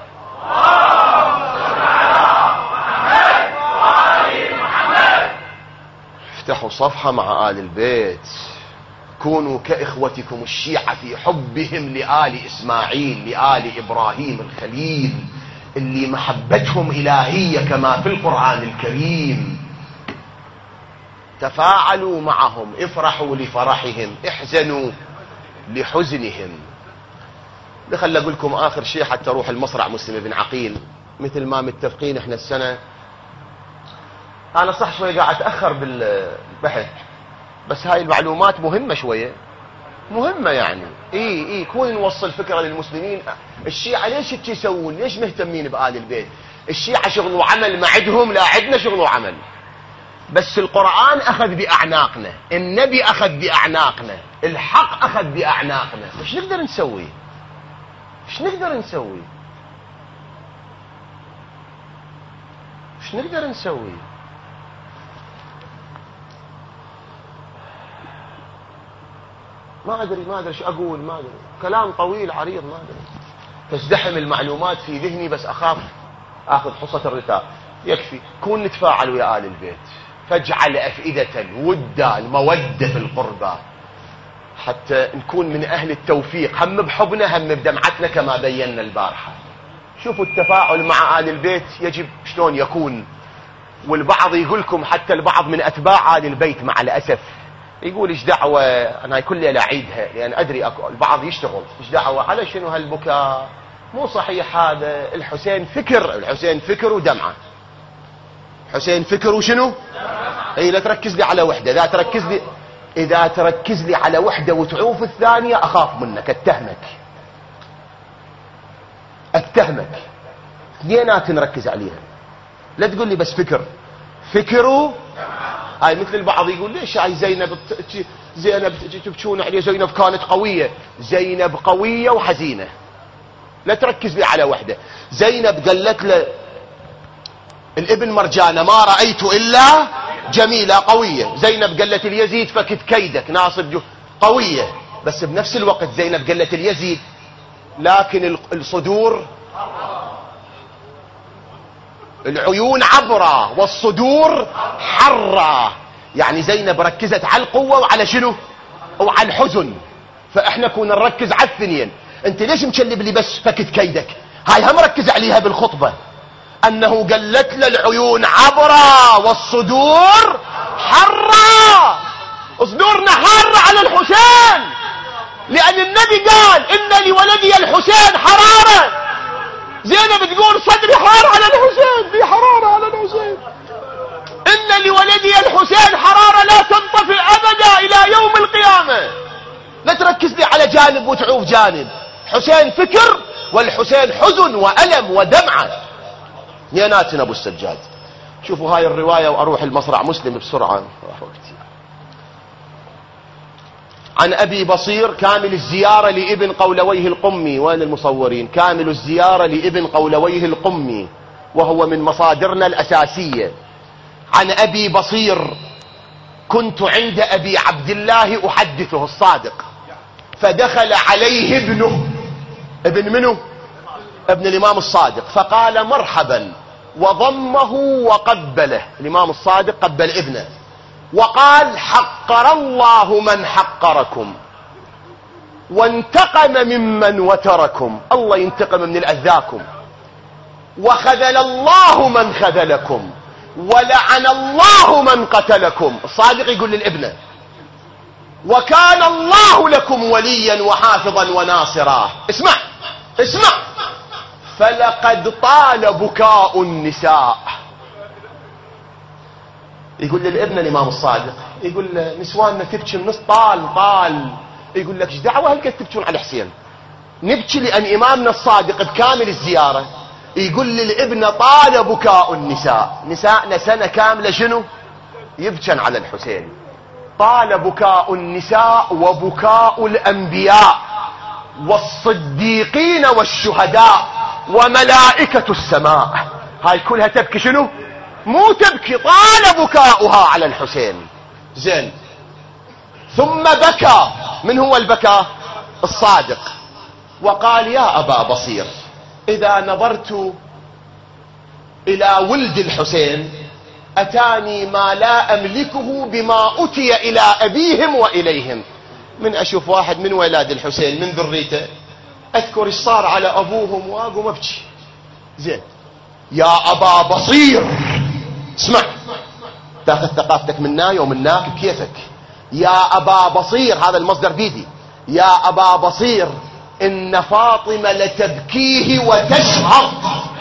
افتحوا صفحة مع آل البيت، كونوا كإخوتكم الشيعة في حبهم لآل إسماعيل، لآل إبراهيم الخليل، اللي محبتهم إلهية كما في القرآن الكريم. تفاعلوا معهم، افرحوا لفرحهم، احزنوا لحزنهم. خلي أقول لكم آخر شيء حتى روح المصرع مسلم بن عقيل، مثل ما متفقين احنا السنة. أنا صح شوي قاعد أتأخر بالبحث، بس هاي المعلومات مهمة شوية، مهمة يعني. كون نوصل فكرة للمسلمين. الشيعة ليش يسوون؟ ليش مهتمين بآل البيت؟ الشيعة شغل وعمل ما عندهم، لا عندنا شغل وعمل. بس القرآن أخذ بأعناقنا، النبي أخذ بأعناقنا، الحق أخذ بأعناقنا. مش نقدر نسوي؟ مش نقدر نسوي؟ مش نقدر نسوي؟ ما أدري شو أقول، ما أدري، كلام طويل عريض، ما أدري. تزدحم المعلومات في ذهني، بس أخاف أخذ حصة الرثاء. يكفي كون نتفاعل ويا آل البيت. فاجعل أفئدة ودا، المودة في القربى، حتى نكون من أهل التوفيق، هم بحبنا هم بدمعتنا كما بينا البارحة. شوفوا التفاعل مع آل البيت يجب شلون يكون. والبعض يقولكم، حتى البعض من أتباع آل البيت مع الأسف يقول: ايش دعوة، أنا كل ليلة أعيدها لأن أدري البعض يشتغل، ايش دعوة، على شنو هالبكاء؟ مو صحيح هذا. الحسين فكر، الحسين فكر ودمعة. حسين فكر وشنو؟ لا تركز لي على وحدة. إذا تركز لي على وحدة وتعوف الثانية أخاف منك، أتهمك. اثنينات نركز عليها، لا تقول لي بس فكروا. هاي مثل البعض يقول: ليش هاي زينب زينب تبكون عليه، زينب كانت قوية. زينب قوية وحزينة، لا تركز لي على وحدة. زينب قالت له الابن مرجانة ما رأيت إلا جميلة قوية. زينب قالت اليزيد فكت كيدك ناصب قوية. بس بنفس الوقت زينب قالت اليزيد لكن الصدور العيون عبرة والصدور حرة. يعني زينب ركزت على القوة وعلى شنو وعلى الحزن، فاحنا كنا نركز على الاثنين. انت ليش مشلب لي بس فكت كيدك؟ هاي هم ركز عليها بالخطبة، انه قالت له العيون عبرة والصدور حرة. صدورنا حرة على الحسين، لان النبي قال ان لولدي الحسين حرارة. زينب تقول صدري حار على الحسين، في حرارة على الحسين. ان لولدي الحسين حرارة لا تنطفئ ابدا الى يوم القيامة. لا تركز لي على جانب وتعوف جانب. حسين فكر والحسين حزن وألم ودمعة. نيناتنا ابو السجاد. شوفوا هاي الرواية واروح المصرع مسلم بسرعة. عن ابي بصير كامل الزيارة لابن قولويه القمي. وين المصورين؟ كامل الزيارة لابن قولويه القمي، وهو من مصادرنا الاساسية. عن ابي بصير: كنت عند ابي عبد الله احدثه الصادق، فدخل عليه ابنه. ابن منه؟ ابن الامام الصادق. فقال مرحبا وضمه وقبله. الامام الصادق قبل ابنه وقال: حقر الله من حقركم وانتقم ممن وتركم. الله ينتقم من الاذاكم. وخذل الله من خذلكم ولعن الله من قتلكم. الصادق يقول للابنه: وكان الله لكم وليا وحافظا وناصرا. اسمع اسمع: فلقد طال بكاء النساء. يقول للابن الامام الصادق، يقول نسواننا تبكي من طال. يقول لك ايش دعوه هل تبكون على حسين؟ نبكي لان امامنا الصادق بكامل الزياره يقول للابن: طال بكاء النساء. نسائنا سنه كامله شنو يبكن على الحسين. طال بكاء النساء وبكاء الانبياء والصديقين والشهداء وملائكة السماء. هاي كلها تبكي شنو؟ مو تبكي، طال بكاؤها على الحسين. زين. ثم بكى. من هو البكاء؟ الصادق. وقال: يا أبا بصير، إذا نظرت إلى ولد الحسين أتاني ما لا أملكه بما أتي إلى أبيهم وإليهم. من أشوف واحد من ولاد الحسين من ذريته أذكر إيش صار على أبوهم وأقوم أبكي. زين. يا أبا بصير، اسمع، تاخذ ثقافتك من ناي ومن ناك بكيفك. يا أبا بصير، هذا المصدر بيدي. يا أبا بصير، إن فاطمة لتبكيه وتشهق.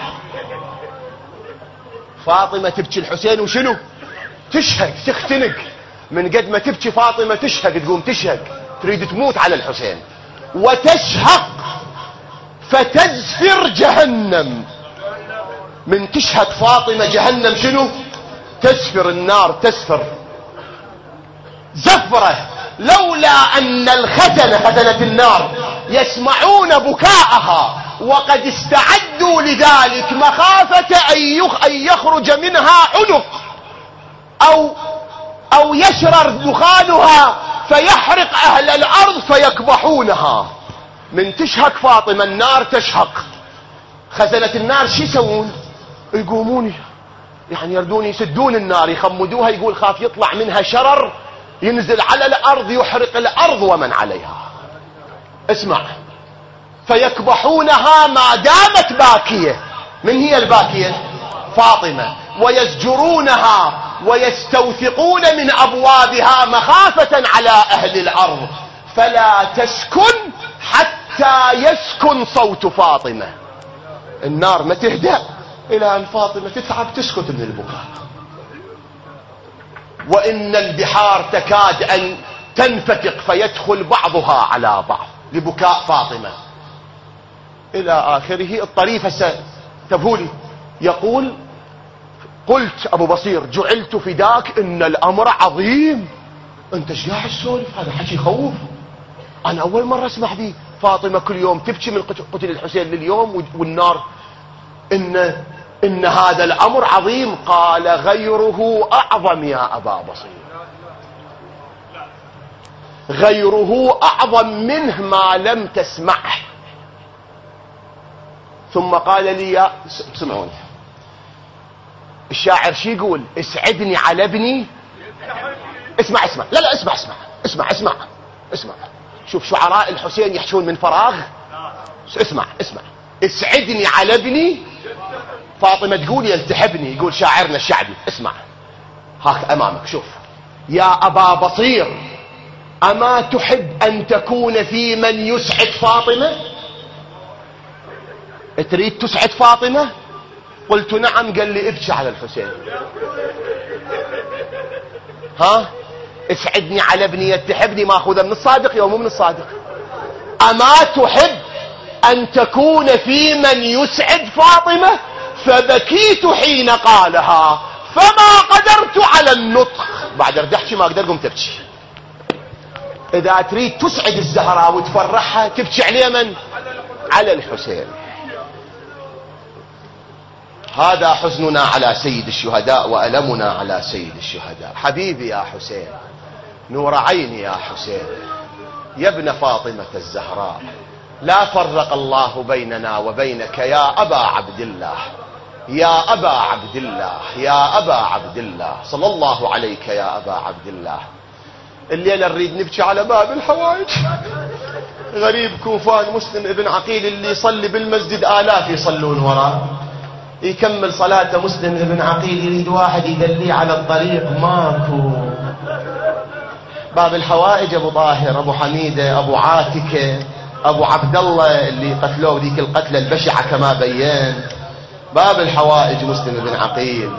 فاطمة تبكي الحسين وشنو؟ تشهق، تختنق. من قد ما تبكي فاطمة تشهق، تقوم تشهق، تريد تموت على الحسين. وتشهق فتزفر جهنم. من تشهق فاطمة جهنم شنو؟ تزفر، النار تزفر زفرة. لولا أن خزنة النار يسمعون بكاءها وقد استعدوا لذلك مخافة أن يخرج منها عنق أو يشرر دخانها فيحرق أهل الأرض فيكبحونها. من تشهق فاطمة النار تشهق. خزنة النار شو يسوون؟ يقومون يعني يردون يسدون النار، يخمدوها، يقول خاف يطلع منها شرر ينزل على الأرض يحرق الأرض ومن عليها. اسمع: فيكبحونها ما دامت باكية. من هي الباكية؟ فاطمة. ويزجرونها ويستوثقون من أبوابها مخافة على أهل الأرض، فلا تسكن حتى يسكن صوت فاطمة. النار ما تهدأ إلى أن فاطمة تتعب تسكت من البكاء. وإن البحار تكاد أن تنفتق فيدخل بعضها على بعض لبكاء فاطمة إلى آخره. الطريفة تبهولي يقول: قلت أبو بصير: جعلت فداك إن الأمر عظيم. انت ايش قاعد تسولف؟ هذا حكي يخوف. انا اول مرة اسمع به. فاطمة كل يوم تبكي من قتل الحسين لليوم، والنار ان هذا الامر عظيم. قال غيره اعظم يا ابا بصير، غيره اعظم منه ما لم تسمعه. ثم قال لي يا سمعوني الشاعر شي يقول؟ اسعدني على ابني. اسمع لا لا، اسمع. شوف شعراء الحسين يحشون من فراغ. اسمع اسعدني على ابني. فاطمة تقول يلتحبني، يقول شاعرنا الشعبي. اسمع هاك امامك، شوف يا ابا بصير، اما تحب ان تكون في من يسعد فاطمة؟ تريد تسعد فاطمة؟ قلت نعم. قال لي ابكي على الحسين. ها اسعدني على ابني يتحبني، ماخوذه من الصادق يوم من الصادق. اما تحب ان تكون في من يسعد فاطمة؟ فبكيت حين قالها فما قدرت على النطق. بعد ردحتي ما اقدر، قمت ابكي. اذا تريد تسعد الزهراء وتفرحها تبكي على من؟ على الحسين. هذا حزننا على سيد الشهداء وألمنا على سيد الشهداء. حبيبي يا حسين، نور عيني يا حسين، يا ابن فاطمة الزهراء، لا فرق الله بيننا وبينك يا أبا عبد الله، يا أبا عبد الله، يا أبا عبد الله، صلى الله عليك يا أبا عبد الله. الليلة نريد نبكي على باب الحوائج. غريب كوفان مسلم ابن عقيل اللي يصلي بالمسجد آلاف يصلون وراه، يكمل صلاته مسلم ابن عقيل يريد واحد يدليه على الطريق، ماكو. باب الحوائج ابو طاهر، ابو حميدة، ابو عاتكة، ابو عبد الله اللي قتلوه ذيك القتلة البشعة كما بيان. باب الحوائج مسلم ابن عقيل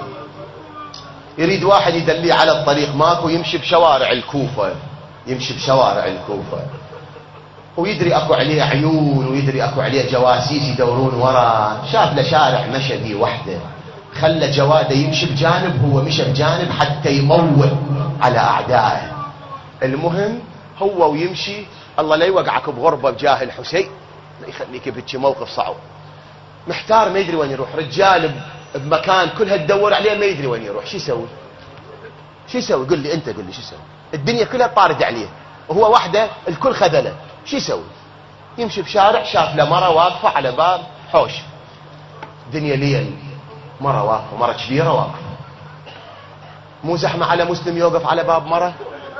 يريد واحد يدليه على الطريق، ماكو. يمشي بشوارع الكوفة، يمشي بشوارع الكوفة ويدري اكو عليه عيون ويدري اكو عليه جواسيس يدورون وراه. شاف له شارع مشى بيه وحده، خلى جواده يمشي بجانب، هو مشى بجانب حتى يمول على اعدائه. المهم هو ويمشي، الله لا يوقعك بغربه بجاه الحسين، لا يخليك بهيك موقف صعب. محتار ما يدري وين يروح، رجال بمكان كلها تدور عليه ما يدري وين يروح. شو يسوي؟ قل لي انت، قل لي شو يسوي؟ الدنيا كلها طارد عليه وهو وحده، الكل خذله. شو يسوي؟ يمشي بشارع، شاف له مرة واقفة على باب حوش، دنيا ليل، مرة واقفة، مرة كبيرة واقفة. مو زحمة على مسلم يوقف على باب مرة؟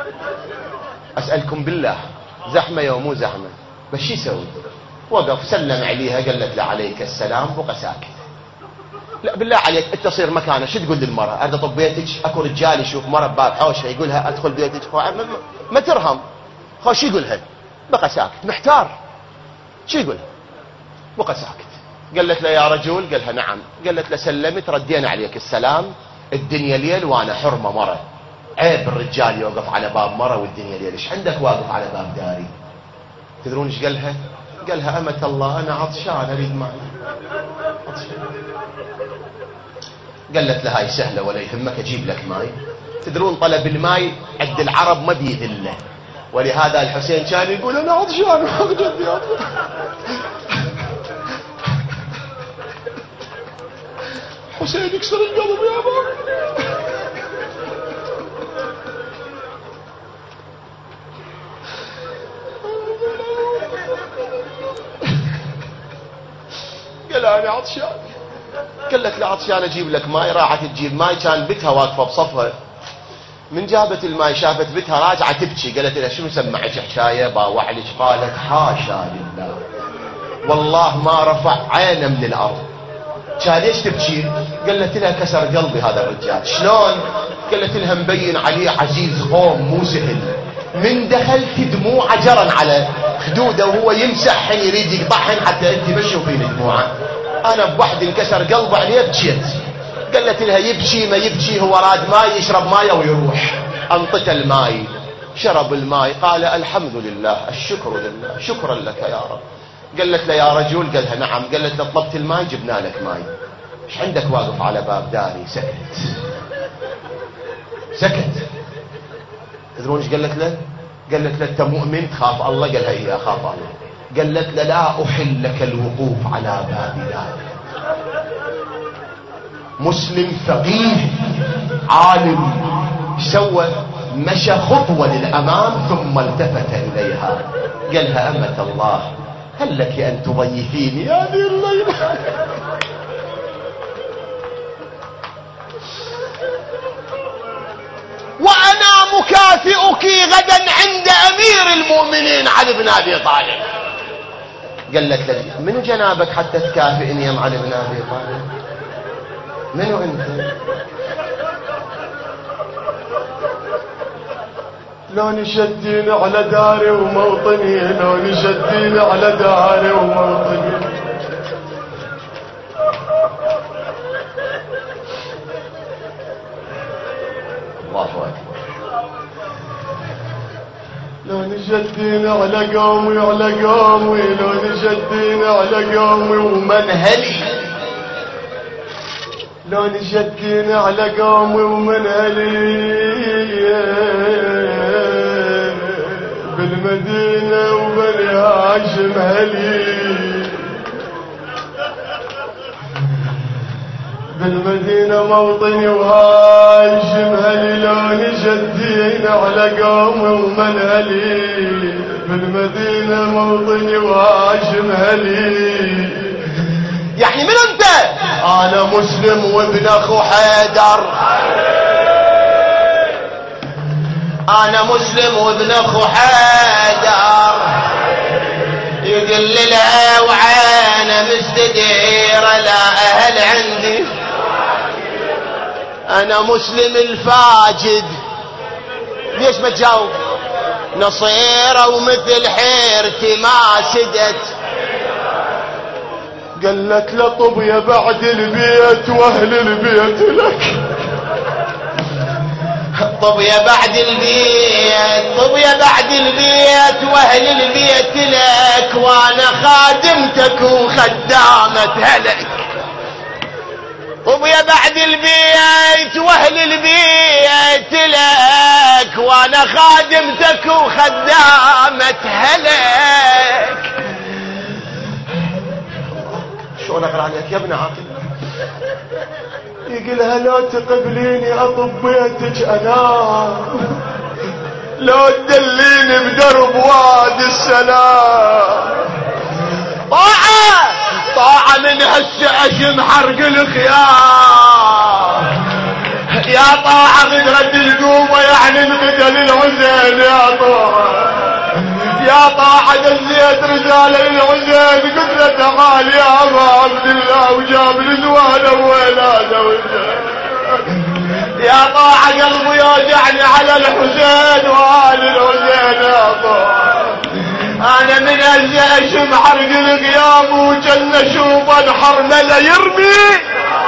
أسألكم بالله، زحمة يوم مو زحمة؟ بس شو يسوي؟ وقف سلم عليها، قالت له عليك السلام، بقى ساكت. لا بالله عليك انت تصير مكانه شو تقول للمرأة؟ اريد اطب بيتك، اكو رجال يشوف مرة بباب حوشها يقولها ادخل بيتك، ما ترهم. شو يقولها؟ بقى ساكت محتار. شو يقول؟ بقى ساكت. قالت له يا رجل، قالها نعم. قالت له سلمت، ردينا عليك السلام، الدنيا ليل وانا حرمة مرة، عيب الرجال يوقف على باب مرة والدنيا ليل، ايش عندك واقف على باب داري؟ تدرون ايش قالها؟ قالها أمة الله انا عطشان اريد ماي. قالت له هاي سهلة ولا يهمك اجيب لك ماي. تدرون طلب الماي عند العرب ما بيذله، ولهذا الحسين كان يقول انا عطشان وجدي حسين يكسر القلب يا بابا. قال انا عطشان. قالت له عطشان اجيب لك ماي. راحت تجيب ماي، كان بتها واقفه بصفها. من جابت الماي شافت بتها راجعه تبكي، قالت لها شنو سمعك حكايه باوعلك؟ قالت حاشا لله والله ما رفع عينه من الارض. كان ليش تبكي؟ قالت لها كسر قلبي هذا الرجال. شلون؟ قالت لها مبين عليه عزيز قوم مو سهل، من دخلت دموعه جرن على خدوده وهو يمسحن يريد يقطعهن حتى انت بس شوفين دموعه. انا بوحد انكسر قلبه عليه بكيت. قالت لها يبكي ما يبكي، هو راد ماي يشرب ماي ويروح. انطت الماي، شرب الماي، قال الحمد لله الشكر لله، شكرا لك يا رب. قالت له يا رجل، قالها نعم. قالت له طلبت الماي جبنا لك ماي، ايش عندك واقف على باب داري؟ سكت. تدرون ايش قالت له؟ قالت له انت مؤمن تخاف الله؟ قال لها ايه اخاف الله. قالت له لا احل لك الوقوف على باب ذلك. مسلم فقيه عالم سوى، مشى خطوة للأمام ثم التفت إليها قالها أمة الله هل لك أن تضيفيني هذه الليلة؟ وأنا مكافئك غدا عند أمير المؤمنين علي بن أبي طالب. قالت له منو جنابك حتى تكافئني يا علي بن أبي طالب؟ منو أنت؟ لو نشدين على داري وموطني، لو نشدين على داري وموطني. الله أكبر. لو نشدين على قومي على قومي، لو نشدين على قومي ومنهلي، لو نشدين على قومي ومنهلي بالمدينة وبني هاشم هلي، بالمدينة موطني وهاشم هلي. لو نشدين على قومي ومنهلي بالمدينة موطني وهاشم هلي. يعني من انت؟ انا مسلم وابن اخو حيدر، انا مسلم وابن اخو حيدر. يقل لها وعينه مستديرة لا اهل عندي، انا مسلم الفاجد. ليش ما تجاوب؟ نصيرة ومثل حيرتي ما سدت. قالت له طب يا بعد البيت واهل البيت لك، طب يا بعد البيت، طب يا بعد البيت واهل البيت لك، وانا خادمتك وخدامة هلك. طب يا بعد البيت واهل البيت لك، وانا خادمتك وخدامة هلك. شلون اقرا عليك يا ابن عاقل؟ يقولها لو تقبليني اطب بيتك انا، لو تدليني بدرب وادي السلام. طاعة طاعة من هسه اشم حرق الخيار. يا طاعة غدرة القوة يعني انقتل العزين. يا طاعة يا طاعة دزيت رجال العزين، قلت له تعال يا ابا عبد الله وجاب الزوانه وولاده. يا طاعة قلبي يوجعني على الحسين وآل الحسين. يا طاعة انا من اشم حرق القيام وجن اشوف الحرمله يرمي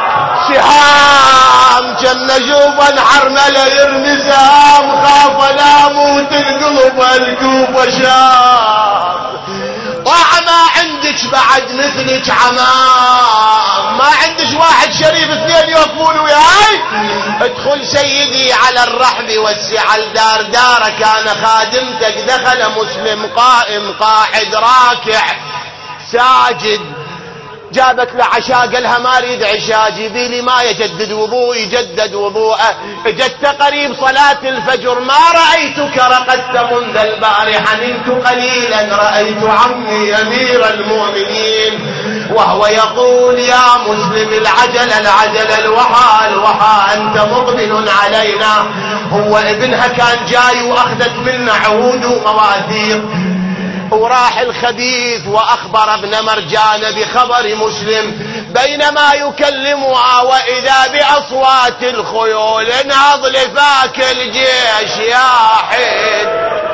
سهام، جن اشوف الحرمله يرمي سهام. خاف انام وتنقلب الكوفه شام. طاعة ما عندك بعد مثلك عمام، ما عندك واحد شريف اثنين يوقفون وياي. ادخل سيدي على الرحب وسع الدار دارك، انا خادمتك. دخل مسلم قائم قاعد راكع ساجد. جابت له عشاء، قالها ما اريد عشاء، جيبي لي ما يجدد وضوء. يجدد وضوءه. اجت قريب صلاة الفجر، ما رأيتك رقدت منذ البارحة، نمت قليلا رأيت عمي أمير المؤمنين وهو يقول يا مسلم العجل العجل الوحى الوحى، أنت مقبل علينا. هو ابنها كان جاي وأخذت منا عهود ومواثيق، وراح الخبيث وأخبر ابن مرجان بخبر مسلم. بينما يكلمها وإذا بأصوات الخيول انهض لفاك الجيش يا حين،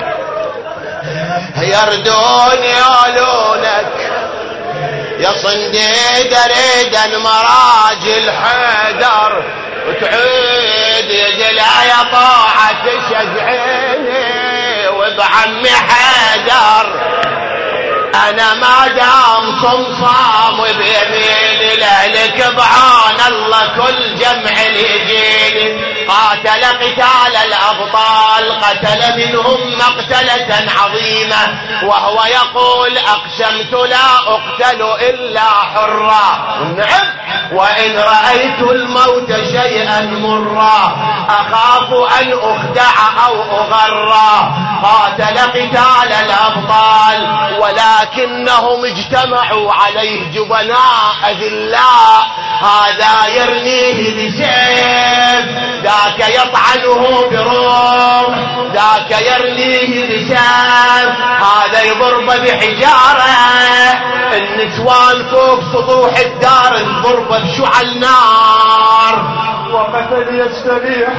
يردون يالونك يا صنديد ريدا مراجل حيدر، وتعيد يقلها يا طاعة تشجعيني وبعمي حيدر. انا ما دام صمصام وبيمين لأهلك بعان الله كل جمع يجيني. قاتل قتال الأبطال قتل منهم مقتلة عظيمة، وهو يقول أقسمت لا أقتل إلا حرا. نعم، وإن رأيت الموت شيئا مرا أخاف أن أخدع أو أغرى. قاتل قتال الأبطال ولكنهم اجتمعوا عليه جبناء أذلاء، هذا يرميه بسيف، ذاك يطعنه برمح، ذاك يرميه بسيف، هذا يضرب بحجارة. النسوان فوق سطوح الدار الضرب بشعل نار. وقتل يستريح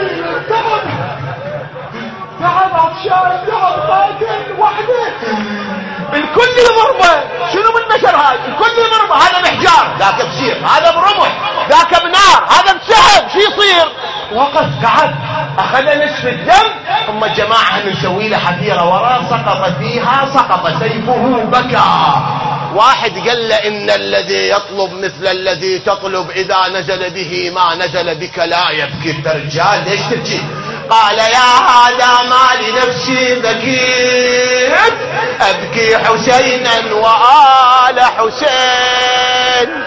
تعب عطشان، تعب قاتل وحده، الكل ضربه. شنو من نشر هاي؟ الكل ضربه، هذا بحجار، ذاك بسير، هذا برمح، ذاك بنار، هذا بسحب. شو يصير؟ وقف قعد اخذ نصف الدم. ثم الجماعه نسوي له حفيره وراه، سقط فيها، سقط سيفه بكى. واحد قال له إن الذي يطلب مثل الذي تطلب إذا نزل به ما نزل بك لا يبكي. الرجال ليش تبكي؟ قال يا هذا ما لنفسي بكيت، أبكي حسينا وآل حسين.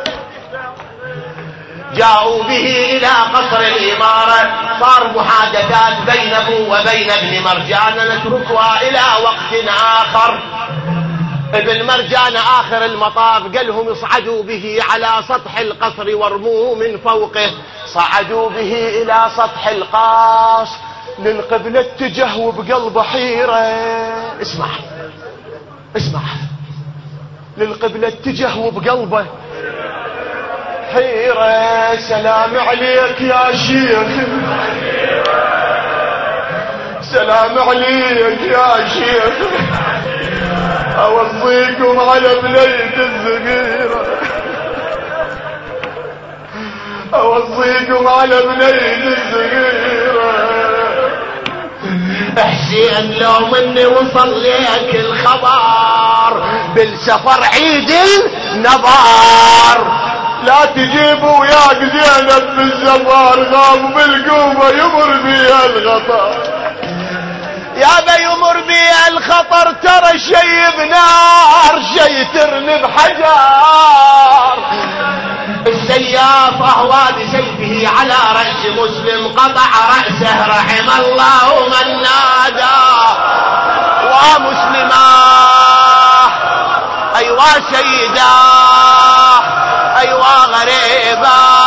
جاءوا به إلى قصر الإمارة، صار محادثات بينه وبين ابن مرجان، نتركها إلى وقت آخر. ابن مرجان آخر المطاف قال لهم اصعدوا به على سطح القصر وارموه من فوقه. صعدوا به إلى سطح القصر، للقبلة اتجه وبقلبه حيرة. اسمع اسمع، للقبلة اتجه وبقلبه حيرة. سلام عليك يا شيخ، سلام عليك يا شيخ، أوصيكم على بنية الصغيرة، أوصيكم على بنية الصغيرة. حسين لو مني وصل ليك الخبر بالسفر عيد النبار، لا تجيبوا وياك زينب بالسفر، غاب بالقومة يمر بيها الخطر. يا بي يمر بي الخطر، ترى شي بنار، شي ترمي بحجار. السياف اهوى بسيفه على رأس مسلم، قطع رأسه رحم الله من نادى. ومسلمة ايوا سيدة ايوا غريبة.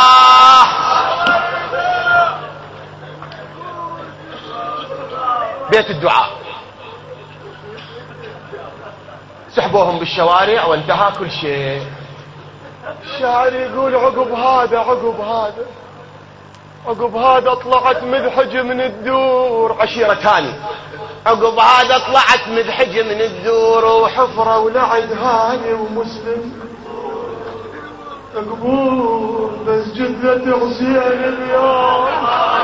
بيت الدعاء سحبوهم بالشوارع وانتهى كل شيء. الشاعر يقول عقب هذا عقب هذا عقب هذا طلعت مذحج من الدور. عشيرة تاني. عقب هذا طلعت مذحج من الدور، وحفرة ولعد هاني ومسلم مقبور، بس جثة حسين اليوم